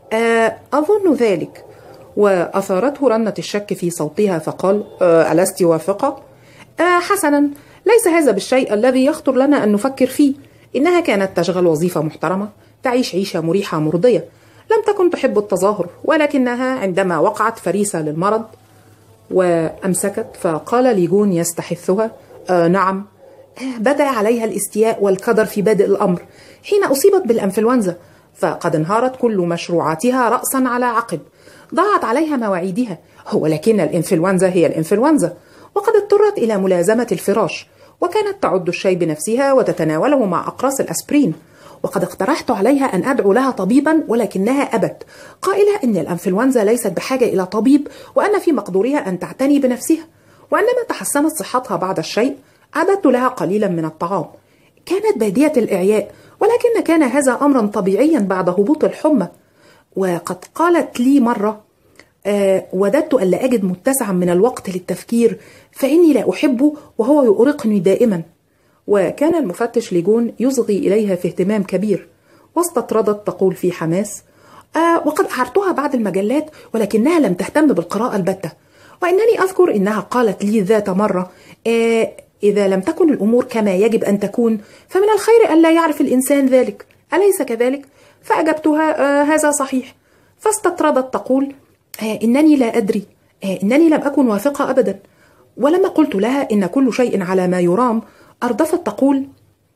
أظن ذلك. وأثارته رنة الشك في صوتها فقال: ألست واثقة؟ حسنا، ليس هذا بالشيء الذي يخطر لنا أن نفكر فيه. إنها كانت تشغل وظيفة محترمة، تعيش عيشة مريحة مرضية، لم تكن تحب التظاهر، ولكنها عندما وقعت فريسة للمرض وأمسكت. فقال ليجون يستحثها: نعم، بدأ عليها الاستياء والكدر في بادئ الأمر حين أصيبت بالأنفلونزا، فقد انهارت كل مشروعاتها رأسا على عقب، ضاعت عليها مواعيدها، ولكن الإنفلونزا هي الإنفلونزا، وقد اضطرت إلى ملازمة الفراش، وكانت تعد الشاي بنفسها وتتناوله مع أقراص الأسبرين. وقد اقترحت عليها أن أدعو لها طبيبا، ولكنها أبت، قائلة أن الأنفلونزا ليست بحاجة إلى طبيب، وأن في مقدورها أن تعتني بنفسها. وعندما تحسنت صحتها بعد الشيء أعددت لها قليلا من الطعام. كانت بادية الإعياء، ولكن كان هذا أمرا طبيعيا بعد هبوط الحمى. وقد قالت لي مرة: وددت ألا أجد متسعا من الوقت للتفكير، فإني لا أحبه وهو يؤرقني دائما. وكان المفتش ليجون يصغي إليها في اهتمام كبير، واستطردت تقول في حماس: وقد أعرتها بعض المجلات، ولكنها لم تهتم بالقراءة البتة. وإنني أذكر إنها قالت لي ذات مرة: إذا لم تكن الأمور كما يجب أن تكون فمن الخير ألا يعرف الإنسان ذلك، أليس كذلك؟ فأجبتها: هذا صحيح. فاستطردت تقول: إنني لا أدري، إنني لم أكن واثقة أبدا. ولما قلت لها إن كل شيء على ما يرام، أردفت تقول: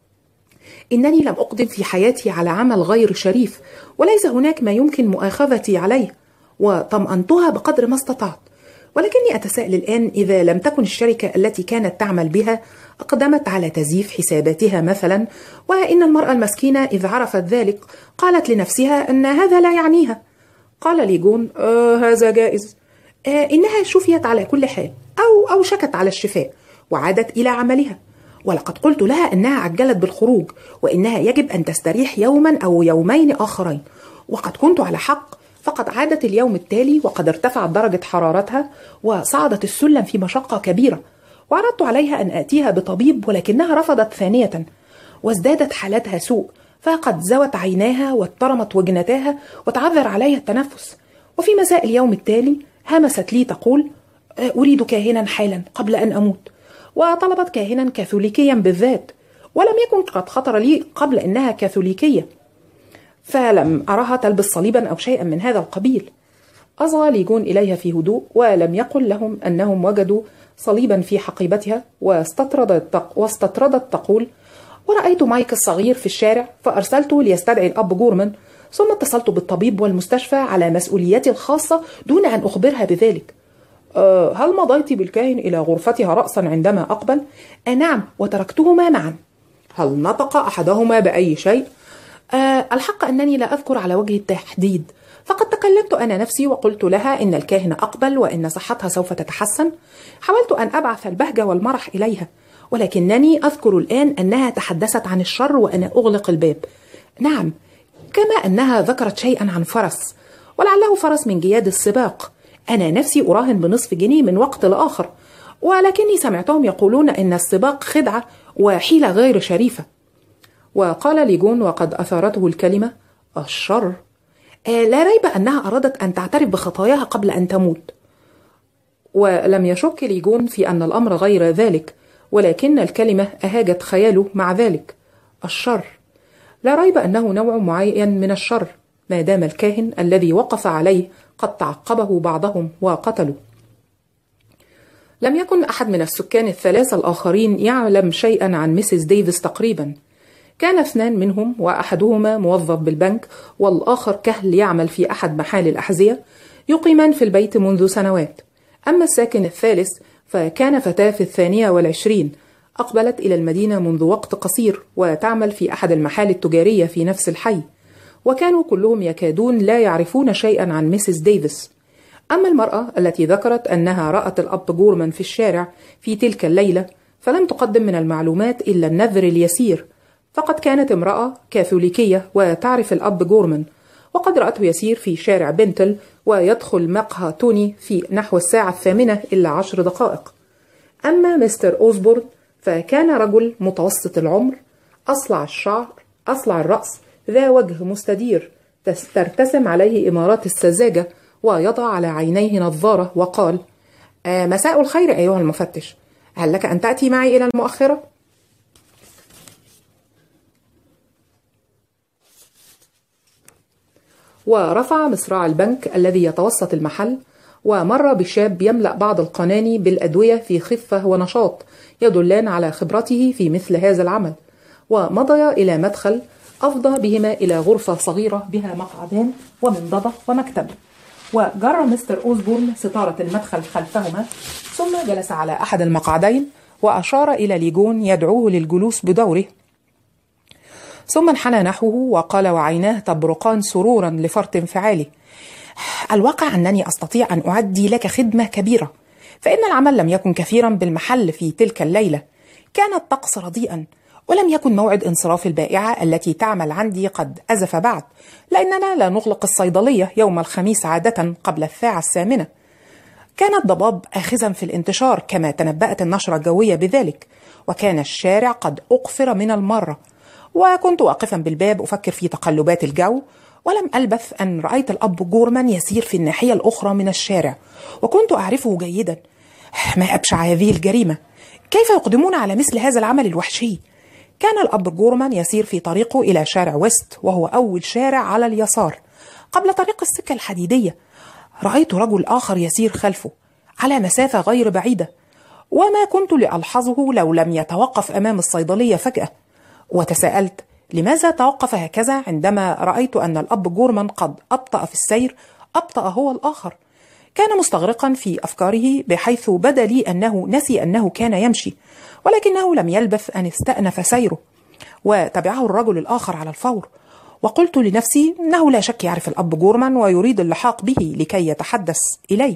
إنني لم أقدم في حياتي على عمل غير شريف، وليس هناك ما يمكن مؤاخذتي عليه. وطمأنتها بقدر ما استطعت، ولكني أتساءل الآن إذا لم تكن الشركة التي كانت تعمل بها أقدمت على تزييف حساباتها مثلا، وإن المرأة المسكينة إذ عرفت ذلك قالت لنفسها أن هذا لا يعنيها. قال ليجون: هذا جائز. إنها شفيت على كل حال، أو شكت على الشفاء، وعادت إلى عملها. ولقد قلت لها أنها عجلت بالخروج، وإنها يجب أن تستريح يوما أو يومين آخرين، وقد كنت على حق. فقد عادت اليوم التالي وقد ارتفعت درجة حرارتها، وصعدت السلم في مشقة كبيرة. وعرضت عليها أن آتيها بطبيب، ولكنها رفضت ثانية، وازدادت حالتها سوء، فقد زوت عيناها واضطرمت وجنتاها وتعذر عليها التنفس. وفي مساء اليوم التالي همست لي تقول: أريد كاهنا حالا قبل أن أموت. وطلبت كاهنا كاثوليكيا بالذات، ولم يكن قد خطر لي قبل أنها كاثوليكية، فلم أراها تلبس صليبا أو شيئا من هذا القبيل. أصغى ليجون إليها في هدوء، ولم يقل لهم أنهم وجدوا صليبا في حقيبتها. واستطردت تقول: ورأيت مايك الصغير في الشارع، فأرسلته ليستدعي الأب جورمان، ثم اتصلت بالطبيب والمستشفى على مسؤوليتي الخاصة دون أن أخبرها بذلك. هل مضيت بالكاهن إلى غرفتها رأسا عندما أقبل؟ نعم، وتركتهما معا. هل نطق أحدهما بأي شيء؟ الحق أنني لا أذكر على وجه التحديد، فقد تكلمت أنا نفسي وقلت لها إن الكاهن أقبل وإن صحتها سوف تتحسن. حاولت أن أبعث البهجة والمرح إليها، ولكنني أذكر الآن أنها تحدثت عن الشر وأنا أغلق الباب. نعم، كما أنها ذكرت شيئا عن فرس، ولعله فرس من جياد السباق. أنا نفسي أراهن بنصف جنيه من وقت لآخر، ولكني سمعتهم يقولون إن السباق خدعة وحيلة غير شريفة. وقال ليجون وقد أثارته الكلمة الشر: لا ريب أنها أرادت أن تعترف بخطاياها قبل أن تموت. ولم يشك ليجون في أن الأمر غير ذلك، ولكن الكلمة أهاجت خياله مع ذلك. الشر، لا ريب أنه نوع معين من الشر، ما دام الكاهن الذي وقف عليه قد تعقبه بعضهم وقتله. لم يكن أحد من السكان الثلاثة الآخرين يعلم شيئا عن ميسيس ديفيس تقريبا. كان 2 منهم، وأحدهما موظف بالبنك والآخر كهل يعمل في أحد محال الأحذية، يقيمان في البيت منذ سنوات. أما الساكن الثالث فكان فتاة في 22، أقبلت إلى المدينة منذ وقت قصير وتعمل في أحد المحال التجارية في نفس الحي، وكانوا كلهم يكادون لا يعرفون شيئا عن ميسيس ديفيس. أما المرأة التي ذكرت أنها رأت الأب جورمان في الشارع في تلك الليلة فلم تقدم من المعلومات إلا النذر اليسير، فقد كانت امرأة كاثوليكية وتعرف الأب جورمان، وقد رأته يسير في شارع بنتل ويدخل مقهى توني في نحو الساعة 8:10. أما مستر أوزبورن فكان رجل متوسط العمر، أصلع الشعر، أصلع الرأس، ذا وجه مستدير ترتسم عليه إمارات السذاجة، ويضع على عينيه نظارة، وقال: مساء الخير أيها المفتش، هل لك أن تأتي معي إلى المؤخرة؟ ورفع مصراع البنك الذي يتوسط المحل، ومر بشاب يملأ بعض القناني بالأدوية في خفة ونشاط يدلان على خبرته في مثل هذا العمل، ومضي إلى مدخل أفضى بهما إلى غرفة صغيرة بها مقعدان ومنضدة ومكتب، وجر مستر أوزبورن ستارة المدخل خلفهما، ثم جلس على أحد المقعدين وأشار إلى ليجون يدعوه للجلوس بدوره، ثم انحنى نحوه وقال وعيناه تبرقان سرورا لفرط انفعاله: الواقع أنني أستطيع أن أعدي لك خدمة كبيرة، فإن العمل لم يكن كثيرا بالمحل في تلك الليلة، كان الطقس رديئا، ولم يكن موعد انصراف البائعة التي تعمل عندي قد أزف بعد، لأننا لا نغلق الصيدلية يوم الخميس عادة قبل الساعة 8. كان الضباب آخذا في الانتشار كما تنبأت النشرة الجوية بذلك، وكان الشارع قد أقفر من المرة، وكنت واقفا بالباب أفكر في تقلبات الجو، ولم ألبث أن رأيت الأب جورمان يسير في الناحية الأخرى من الشارع، وكنت أعرفه جيدا. ما أبشع هذه الجريمة! كيف يقدمون على مثل هذا العمل الوحشي؟ كان الأب جورمان يسير في طريقه إلى شارع ويست، وهو أول شارع على اليسار قبل طريق السكة الحديدية. رأيت رجل آخر يسير خلفه على مسافة غير بعيدة، وما كنت لألحظه لو لم يتوقف أمام الصيدلية فجأة، وتساءلت لماذا توقف هكذا عندما رأيت أن الأب جورمان قد أبطأ في السير، أبطأ هو الآخر. كان مستغرقا في أفكاره بحيث بدا لي أنه نسي أنه كان يمشي، ولكنه لم يلبث أن استأنف سيره، وتبعه الرجل الآخر على الفور، وقلت لنفسي إنه لا شك يعرف الأب جورمان ويريد اللحاق به لكي يتحدث إليه.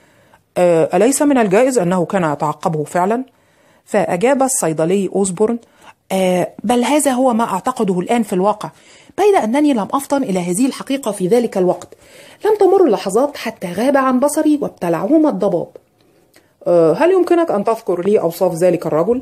أليس من الجائز أنه كان يتعقبه فعلا؟ فأجاب الصيدلي أوزبورن: بل هذا هو ما أعتقده الآن في الواقع، بيد أنني لم أفطن إلى هذه الحقيقة في ذلك الوقت. لم تمر اللحظات حتى غاب عن بصري وابتلعهما الضباب. هل يمكنك أن تذكر لي أوصاف ذلك الرجل؟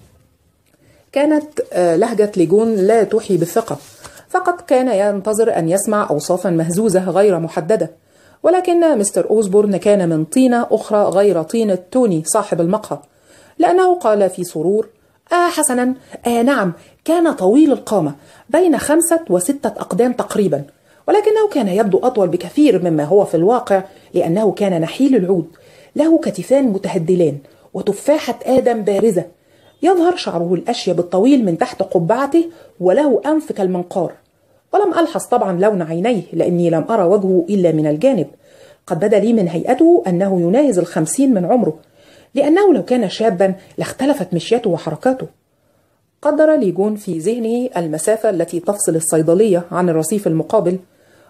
كانت لهجة ليجون لا توحي بالثقة، فقد كان ينتظر أن يسمع أوصافا مهزوزة غير محددة، ولكن مستر أوزبورن كان من طينة أخرى غير طينة توني صاحب المقهى، لأنه قال في سرور: حسنا، نعم، كان طويل القامة بين 5 و6 أقدام تقريبا، ولكنه كان يبدو أطول بكثير مما هو في الواقع، لأنه كان نحيل العود، له كتفان متهدلان وتفاحة آدم بارزة، يظهر شعره الأشيب الطويل من تحت قبعته، وله أنف كالمنقار. ولم ألحظ طبعا لون عينيه، لأني لم أرى وجهه إلا من الجانب. قد بدا لي من هيئته أنه يناهز 50 من عمره، لأنه لو كان شابا لاختلفت مشيته وحركاته. قدر ليجون في ذهنه المسافة التي تفصل الصيدلية عن الرصيف المقابل،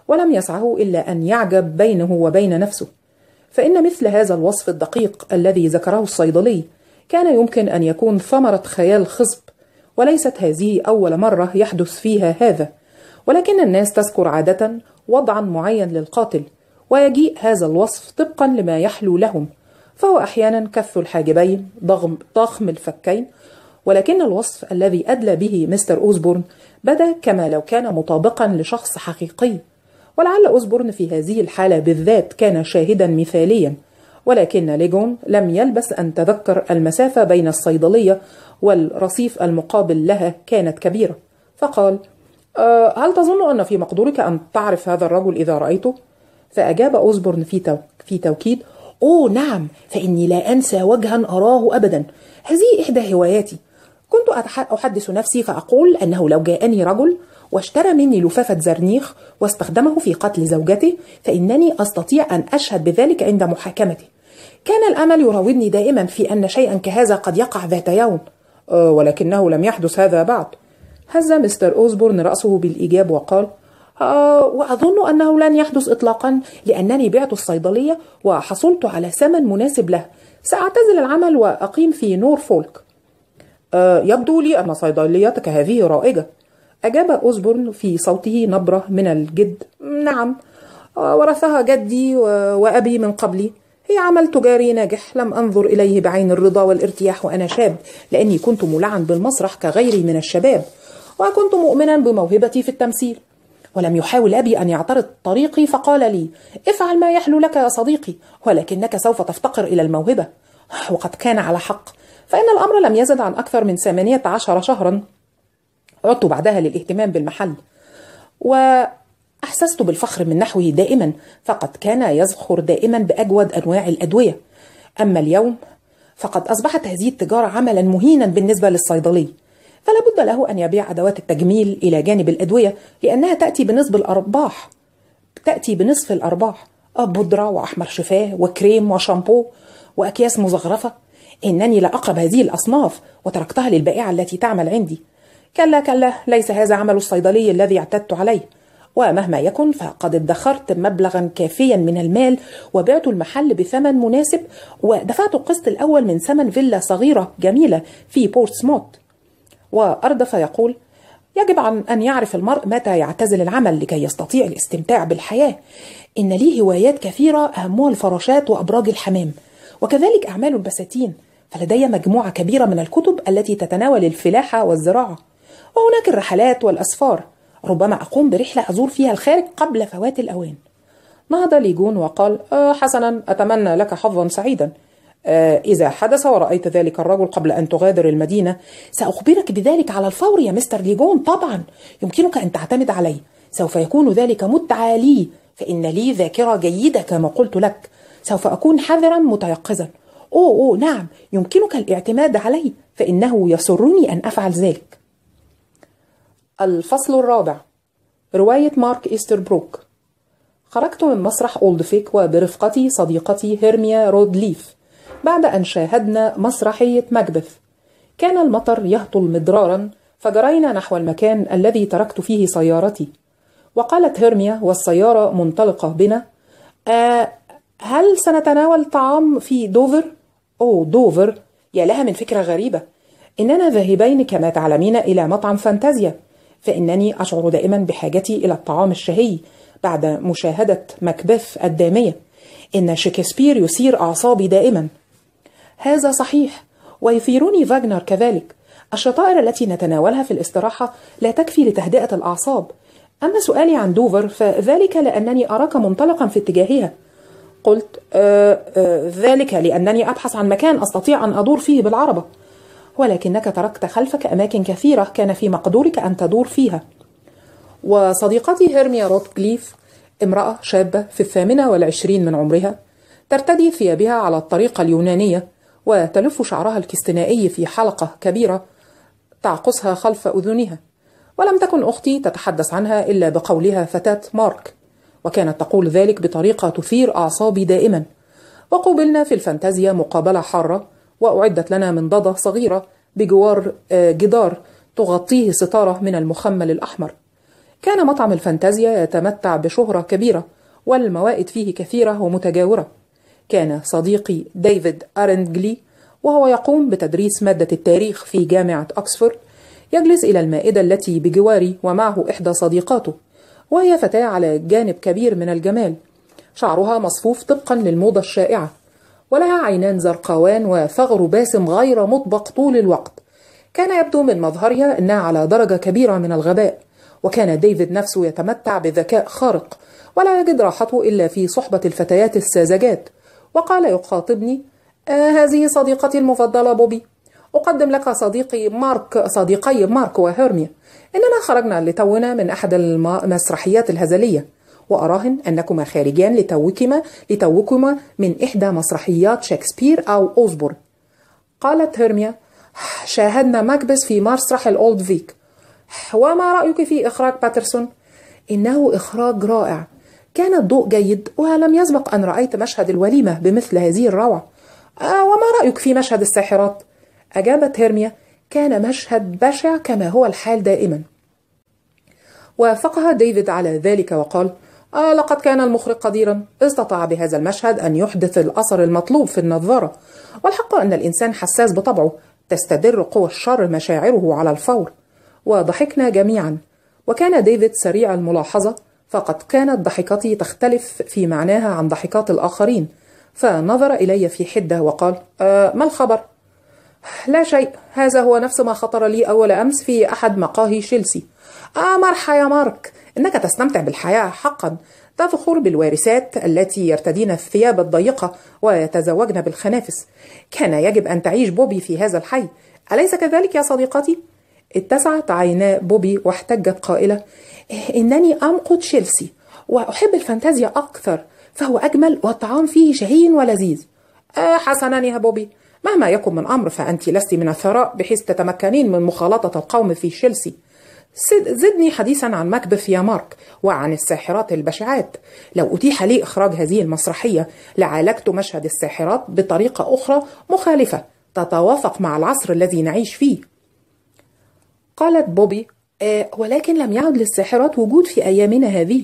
ولم يسعه إلا أن يعجب بينه وبين نفسه، فإن مثل هذا الوصف الدقيق الذي ذكره الصيدلي كان يمكن أن يكون ثمرة خيال خصب، وليست هذه أول مرة يحدث فيها هذا، ولكن الناس تذكر عادة وضعا معين للقاتل، ويجيء هذا الوصف طبقا لما يحلو لهم، فهو أحيانا كث الحاجبين، ضخم الفكين، ولكن الوصف الذي أدلى به مستر أوزبورن بدا كما لو كان مطابقا لشخص حقيقي. ولعل أوزبورن في هذه الحالة بالذات كان شاهدا مثاليا، ولكن ليجون لم يلبث أن تذكر المسافة بين الصيدلية والرصيف المقابل لها كانت كبيرة، فقال: هل تظن أن في مقدورك أن تعرف هذا الرجل إذا رأيته؟ فأجاب أوزبورن في توكيد: أوه نعم، فإني لا أنسى وجها أراه أبدا، هذه إحدى هواياتي. كنت أحدث نفسي فأقول أنه لو جاءني رجل واشترى مني لفافة زرنيخ واستخدمه في قتل زوجته فإنني أستطيع أن أشهد بذلك عند محاكمته. كان الأمل يراودني دائما في أن شيئا كهذا قد يقع ذات يوم، ولكنه لم يحدث هذا بعد. هز مستر أوزبورن رأسه بالإيجاب وقال: وأظن أنه لن يحدث إطلاقا، لأنني بعت الصيدلية وحصلت على ثمن مناسب له. سأعتزل العمل وأقيم في نورفولك. يبدو لي أن صيدليتك هذه رائجة، أجاب أوزبورن في صوته نبرة من الجد. نعم، ورثها جدي وأبي من قبلي. هي عمل تجاري ناجح لم أنظر إليه بعين الرضا والارتياح وأنا شاب، لأني كنت مولعا بالمسرح كغيري من الشباب، وكنت مؤمنا بموهبتي في التمثيل. ولم يحاول أبي أن يعترض طريقي، فقال لي: افعل ما يحلو لك يا صديقي، ولكنك سوف تفتقر إلى الموهبة. وقد كان على حق، فإن الأمر لم يزد عن أكثر من 18 شهرا. عدت بعدها للاهتمام بالمحل، وأحسست بالفخر من نحوه دائما، فقد كان يزخر دائما بأجود أنواع الأدوية. أما اليوم فقد أصبحت هذه التجارة عملا مهينا بالنسبة للصيدلي، فلا بد له أن يبيع أدوات التجميل إلى جانب الأدوية، لأنها تأتي بنصف الأرباح. بودرة وأحمر شفاه وكريم وشامبو وأكياس مزخرفة. إنني لا أقرب هذه الأصناف وتركتها للبائعة التي تعمل عندي. كلا، ليس هذا عمل الصيدلي الذي اعتدت عليه، ومهما يكن فقد ادخرت مبلغا كافيا من المال وبعت المحل بثمن مناسب، ودفعت القسط الأول من ثمن فيلا صغيرة جميلة في بورتسموث. وأردف يقول: يجب أن يعرف المرء متى يعتزل العمل لكي يستطيع الاستمتاع بالحياة. إن لي هوايات كثيرة أهمها الفراشات وأبراج الحمام، وكذلك أعمال البساتين، فلدي مجموعة كبيرة من الكتب التي تتناول الفلاحة والزراعة، وهناك الرحلات والأسفار. ربما أقوم برحلة أزور فيها الخارج قبل فوات الأوان. نهض ليجون وقال: حسنا، أتمنى لك حظا سعيدا. إذا حدث ورأيت ذلك الرجل قبل أن تغادر المدينة سأخبرك بذلك على الفور يا مستر ليجون. طبعا يمكنك أن تعتمد علي، سوف يكون ذلك متعة لي، فإن لي ذاكرة جيدة كما قلت لك. سوف أكون حذرا متيقظا. أوه نعم، يمكنك الاعتماد علي، فإنه يسرني أن أفعل ذلك. الفصل الرابع، رواية مارك إيستربروك. خرجت من مسرح أولدفيك وبرفقتي صديقتي هيرميا رودليف بعد أن شاهدنا مسرحية ماكبث. كان المطر يهطل مدرارا، فجرينا نحو المكان الذي تركت فيه سيارتي. وقالت هيرميا والسيارة منطلقة بنا: هل سنتناول طعام في دوفر؟ دوفر، يا لها من فكرة غريبة. إننا ذاهبين كما تعلمين إلى مطعم فانتازيا، فإنني أشعر دائما بحاجتي إلى الطعام الشهي بعد مشاهدة ماكبث الدامية. إن شكسبير يثير أعصابي دائما. هذا صحيح، ويثيرني فاغنر كذلك. الشطائر التي نتناولها في الاستراحة لا تكفي لتهدئة الأعصاب. أما سؤالي عن دوفر فذلك لأنني أراك منطلقا في اتجاهها. قلت: ذلك لأنني أبحث عن مكان أستطيع أن أدور فيه بالعربة، ولكنك تركت خلفك أماكن كثيرة كان في مقدورك أن تدور فيها. وصديقتي هيرميا روتكليف امرأة شابة في 28 من عمرها، ترتدي ثيابها على الطريقة اليونانية، وتلف شعرها الكستنائي في حلقة كبيرة تعقصها خلف أذنها. ولم تكن أختي تتحدث عنها إلا بقولها فتاة مارك، وكانت تقول ذلك بطريقة تثير أعصابي دائما. وقوبلنا في الفانتازيا مقابلة حارة، وأعدت لنا منضدة صغيرة بجوار جدار تغطيه ستارة من المخمل الأحمر. كان مطعم الفانتازيا يتمتع بشهرة كبيرة، والموائد فيه كثيرة ومتجاورة. كان صديقي ديفيد أرندجلي وهو يقوم بتدريس مادة التاريخ في جامعة أكسفورد يجلس إلى المائدة التي بجواري ومعه إحدى صديقاته، وهي فتاة على جانب كبير من الجمال، شعرها مصفوف طبقا للموضة الشائعة، ولها عينان زرقاوان وثغر باسم غير مطبق طول الوقت. كان يبدو من مظهرها أنها على درجة كبيرة من الغباء، وكان ديفيد نفسه يتمتع بذكاء خارق، ولا يجد راحته إلا في صحبة الفتيات الساذجات. وقال يخاطبني: هذه صديقتي المفضلة بوبي، أقدم لك صديقي مارك وهيرميا. إننا خرجنا لتونا من أحد المسرحيات الهزلية، وأراهن أنكما خارجان لتوكما من إحدى مسرحيات شكسبير أو أوزبورغ. قالت هيرميا: شاهدنا ماكبث في مسرح الأولد فيك. وما رأيك في إخراج باترسون؟ إنه إخراج رائع، كان الضوء جيد، ولم يسبق أن رأيت مشهد الوليمة بمثل هذه الروعة. وما رأيك في مشهد الساحرات؟ أجابت هيرميا: كان مشهد بشع كما هو الحال دائما. وافقها ديفيد على ذلك وقال: لقد كان المخرج قديرا، استطاع بهذا المشهد أن يحدث الأثر المطلوب في النظارة، والحق أن الإنسان حساس بطبعه، تستدر قوى الشر مشاعره على الفور. وضحكنا جميعا، وكان ديفيد سريع الملاحظة، فقد كانت ضحكتي تختلف في معناها عن ضحكات الآخرين، فنظر إلي في حدة وقال: ما الخبر؟ لا شيء، هذا هو نفس ما خطر لي أول أمس في أحد مقاهي تشيلسي. مرحبا يا مارك، إنك تستمتع بالحياة حقا، تفخر بالوارثات التي يرتدين الثياب الضيقة ويتزوجن بالخنافس. كان يجب أن تعيش بوبي في هذا الحي، أليس كذلك يا صديقتي؟ اتسعت عينا بوبي واحتجت قائلة: إنني أمقت تشيلسي وأحب الفانتازيا أكثر، فهو أجمل والطعام فيه شهي ولذيذ. حسنا يا بوبي، مهما يكن من أمر فأنت لست من الثراء بحيث تتمكنين من مخالطة القوم في تشيلسي. زدني حديثا عن ماكبث يا مارك وعن الساحرات البشعات. لو أتيح لي إخراج هذه المسرحية لعالجت مشهد الساحرات بطريقة أخرى مخالفة تتوافق مع العصر الذي نعيش فيه. قالت بوبي: ولكن لم يعد للساحرات وجود في أيامنا هذه.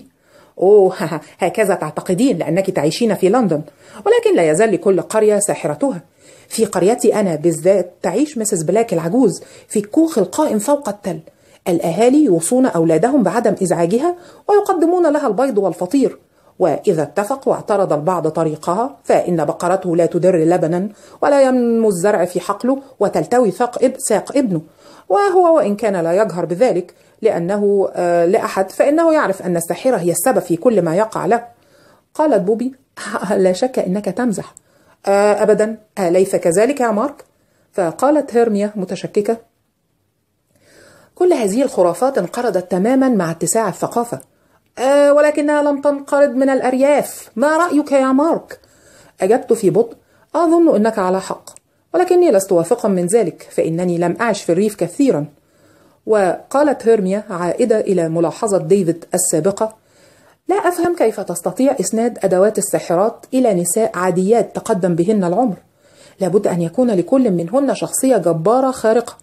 هكذا تعتقدين لأنك تعيشين في لندن، ولكن لا يزال لكل قرية ساحرتها. في قريتي أنا بالذات تعيش مسز بلاك العجوز في الكوخ القائم فوق التل. الأهالي يوصون أولادهم بعدم إزعاجها ويقدمون لها البيض والفطير، وإذا اتفق واعترض البعض طريقها فإن بقرته لا تدر لبنا ولا ينمو الزرع في حقله وتلتوي ساق ابنه، وهو وإن كان لا يجهر بذلك لأنه لأحد، فإنه يعرف أن الساحرة هي السبب في كل ما يقع له. قالت بوبي: لا شك إنك تمزح. أبدا، أليس كذلك يا مارك؟ فقالت هيرميا متشككة: كل هذه الخرافات انقرضت تماما مع اتساع الثقافة. ولكنها لم تنقرض من الأرياف. ما رأيك يا مارك؟ أجبت في بطء: أظن أنك على حق، ولكني لست واثقا من ذلك، فإنني لم أعش في الريف كثيرا. وقالت هيرميا عائدة إلى ملاحظة ديفيد السابقة: لا أفهم كيف تستطيع إسناد أدوات الساحرات إلى نساء عاديات تقدم بهن العمر. لابد أن يكون لكل منهن شخصية جبارة خارقة.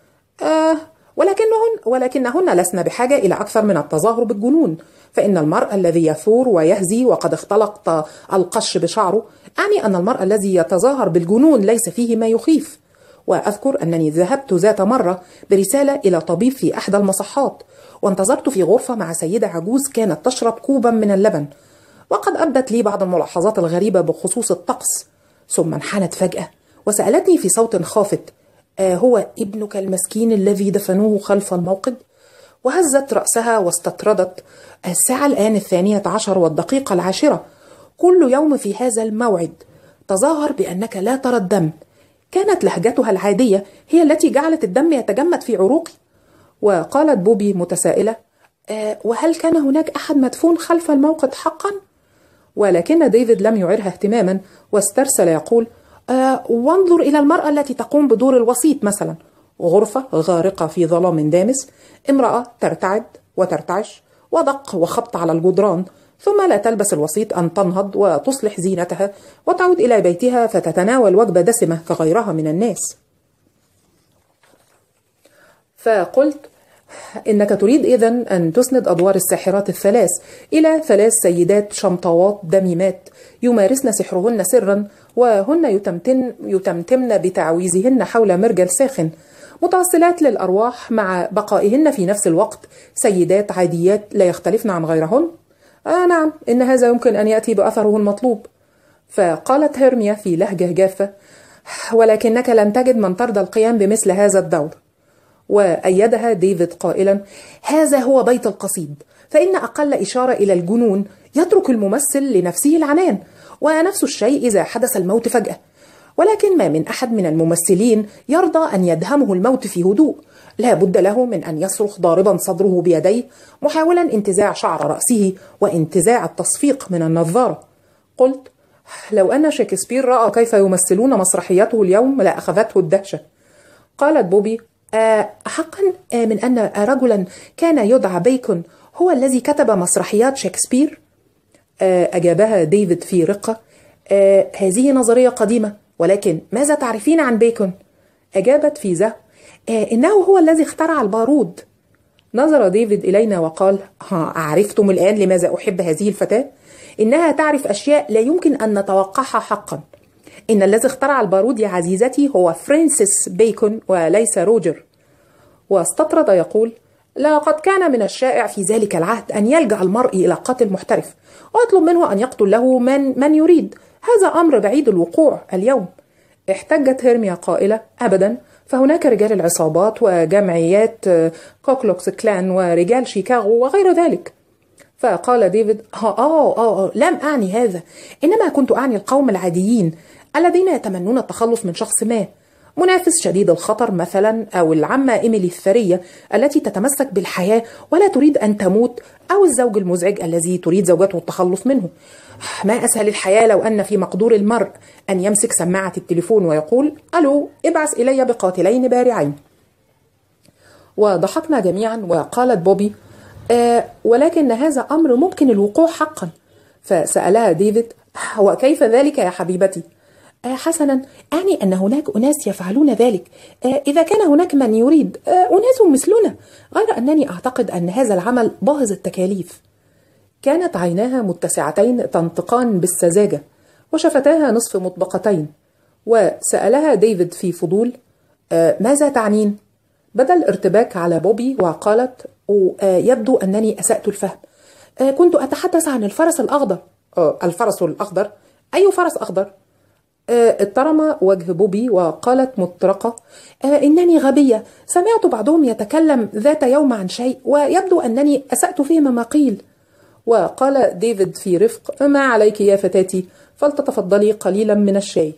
ولكنهن لسن بحاجة إلى أكثر من التظاهر بالجنون، فإن المرء الذي يثور ويهزي وقد اختلق القش بشعره، أعني أن المرء الذي يتظاهر بالجنون ليس فيه ما يخيف. وأذكر أنني ذهبت ذات مرة برسالة إلى طبيب في أحدى المصحات، وانتظرت في غرفة مع سيدة عجوز كانت تشرب كوبا من اللبن، وقد أبدت لي بعض الملاحظات الغريبة بخصوص الطقس. ثم انحنت فجأة وسألتني في صوت خافت: هو ابنك المسكين الذي دفنوه خلف الموقد؟ وهزت رأسها واستطردت: الساعة الآن 12 والدقيقة 10، كل يوم في هذا الموعد. تظاهر بأنك لا ترى الدم. كانت لهجتها العادية هي التي جعلت الدم يتجمد في عروقي. وقالت بوبي متسائلة: وهل كان هناك أحد مدفون خلف الموقد حقا؟ ولكن ديفيد لم يعرها اهتماما، واسترسل يقول: وانظر إلى المرأة التي تقوم بدور الوسيط مثلا. غرفة غارقة في ظلام دامس، امرأة ترتعد وترتعش ودق وخبط على الجدران، ثم لا تلبس الوسيط أن تنهض وتصلح زينتها وتعود إلى بيتها فتتناول وجبة دسمة كغيرها من الناس. فقلت: إنك تريد إذن أن تسند أدوار الساحرات الثلاث إلى 3 سيدات شمطوات دميمات يمارسن سحرهن سرا، وهن يتمتمن بتعويذهن حول مرجل ساخن، متوصلات للأرواح مع بقائهن في نفس الوقت سيدات عاديات لا يختلفن عن غيرهن. نعم، إن هذا يمكن أن يأتي بأثره المطلوب. فقالت هيرميا في لهجة جافة: ولكنك لن تجد من ترضى القيام بمثل هذا الدور. وأيدها ديفيد قائلا: هذا هو بيت القصيد، فإن أقل إشارة إلى الجنون يترك الممثل لنفسه العنان، ونفس الشيء إذا حدث الموت فجأة. ولكن ما من أحد من الممثلين يرضى أن يدهمه الموت في هدوء، لا بد له من أن يصرخ ضاربا صدره بيديه، محاولا انتزاع شعر رأسه وانتزاع التصفيق من النظارة. قلت: لو أن شكسبير رأى كيف يمثلون مسرحيته اليوم لأخذته الدهشة. قالت بوبي: حقا من أن رجلا كان يدعى بيكون هو الذي كتب مسرحيات شكسبير؟ أجابها ديفيد في رقة: هذه نظرية قديمة، ولكن ماذا تعرفين عن بيكون؟ أجابت في زهو: إنه هو الذي اخترع البارود. نظر ديفيد إلينا وقال: عرفتم الآن لماذا أحب هذه الفتاة؟ إنها تعرف أشياء لا يمكن أن نتوقعها حقا. إن الذي اخترع البارود يا عزيزتي هو فرانسيس بيكون وليس روجر. واستطرد يقول: لقد كان من الشائع في ذلك العهد أن يلجأ المرء إلى قاتل محترف ويطلب منه أن يقتل له من يريد. هذا أمر بعيد الوقوع اليوم. احتجت هيرميا قائلة: أبدا، فهناك رجال العصابات وجمعيات كوكلوكس كلان ورجال شيكاغو وغير ذلك. فقال ديفيد: لم أعني هذا، إنما كنت أعني القوم العاديين الذين يتمنون التخلص من شخص ما، منافس شديد الخطر مثلا، أو العمة إيميلي الثرية التي تتمسك بالحياة ولا تريد أن تموت، أو الزوج المزعج الذي تريد زوجته التخلص منه. ما أسهل الحياة لو أن في مقدور المرء أن يمسك سماعة التليفون ويقول: ألو، ابعث إلي بقاتلين بارعين. وضحكنا جميعا. وقالت بوبي: ولكن هذا أمر ممكن الوقوع حقا. فسألها ديفيد: وكيف ذلك يا حبيبتي؟ حسنا، أعني أن هناك أناس يفعلون ذلك، إذا كان هناك من يريد، أناس مثلنا، غير أنني أعتقد أن هذا العمل باهظ التكاليف. كانت عيناها متسعتين تنطقان بالسذاجة، وشفتاها نصف مطبقتين. وسألها ديفيد في فضول: ماذا تعنين؟ بدل ارتباك على بوبي، وقالت: يبدو أنني أسأت الفهم. كنت أتحدث عن الفرس الأخضر. الفرس الأخضر؟ أي فرس أخضر؟ اضطرم وجه بوبي وقالت مطرقة: إنني غبية، سمعت بعضهم يتكلم ذات يوم عن شيء، ويبدو أنني أسأت فهم ما قيل. وقال ديفيد في رفق: ما عليك يا فتاتي، فلتتفضلي قليلا من الشاي.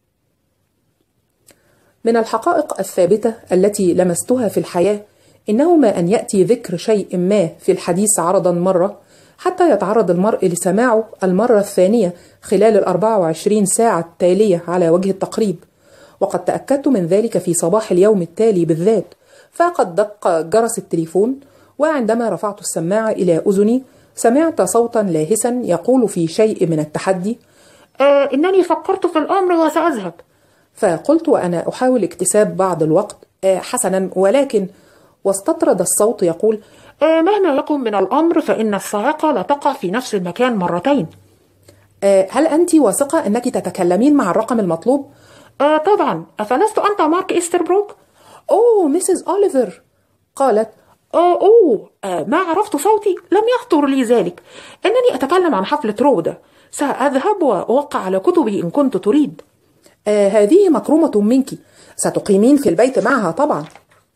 من الحقائق الثابتة التي لمستها في الحياة إنه ما أن يأتي ذكر شيء ما في الحديث عرضا مرة حتى يتعرض المرء لسماعه المرة الثانية خلال 24 ساعة التالية على وجه التقريب. وقد تأكدت من ذلك في صباح اليوم التالي بالذات، فقد دق جرس التليفون، وعندما رفعت السماعة إلى أذني سمعت صوتا لاهسا يقول في شيء من التحدي: إنني فكرت في الأمر وسأذهب. فقلت وأنا أحاول اكتساب بعض الوقت: حسنا، ولكن. واستطرد الصوت يقول: مهما يكن من الأمر فإن الصاعقة لا تقع في نفس المكان مرتين. هل أنت واثقة أنك تتكلمين مع الرقم المطلوب؟ طبعا، أفلست أنت مارك إستربروك؟ ميسيس أوليفر. قالت: ما عرفت صوتي، لم يخطر لي ذلك. إنني أتكلم عن حفلة رودا، سأذهب وأوقع على كتبي إن كنت تريد. هذه مكرمة منك، ستقيمين في البيت معها طبعا.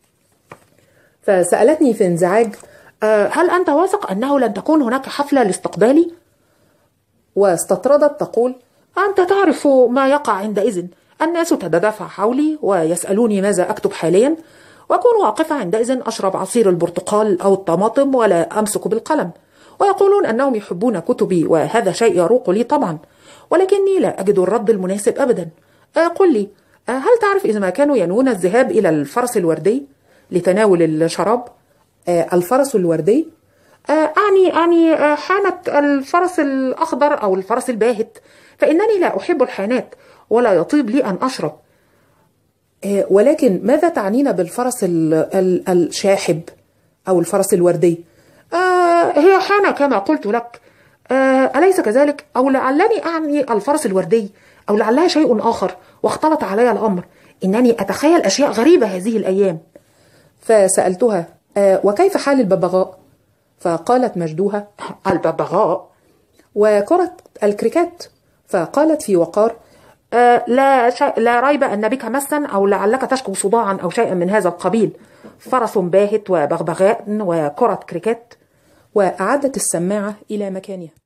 فسألتني في انزعاج: هل أنت واثق أنه لن تكون هناك حفلة لاستقبالي؟ واستطردت تقول: أنت تعرف ما يقع عندئذ، الناس تتدافع حولي ويسألوني ماذا أكتب حاليا، وأكون واقفة عندئذ أشرب عصير البرتقال أو الطماطم ولا أمسك بالقلم، ويقولون أنهم يحبون كتبي، وهذا شيء يروق لي طبعا، ولكني لا أجد الرد المناسب أبدا. قل لي، هل تعرف إذا ما كانوا ينوون الذهاب إلى الفرس الوردي لتناول الشراب؟ الفرس الوردي؟ أعني حانة الفرس الأخضر أو الفرس الباهت، فإنني لا أحب الحانات ولا يطيب لي أن أشرب. ولكن ماذا تعنين بالفرس الشاحب أو الفرس الوردي. هي حان كما قلت لك، أليس كذلك؟ أو لعلني أعني الفرس الوردي، أو لعلها شيء آخر واختلط علي الأمر. إنني أتخيل أشياء غريبة هذه الأيام. فسألتها: وكيف حال الببغاء؟ فقالت مجدوها: الببغاء وكرة الكريكات؟ فقالت في وقار: لا ريب أن بك مسا، أو لعلك تشكو صداعا أو شيئا من هذا القبيل. فرس باهت وبغبغاء وكرة كريكات. وأعادت السماعة إلى مكانها.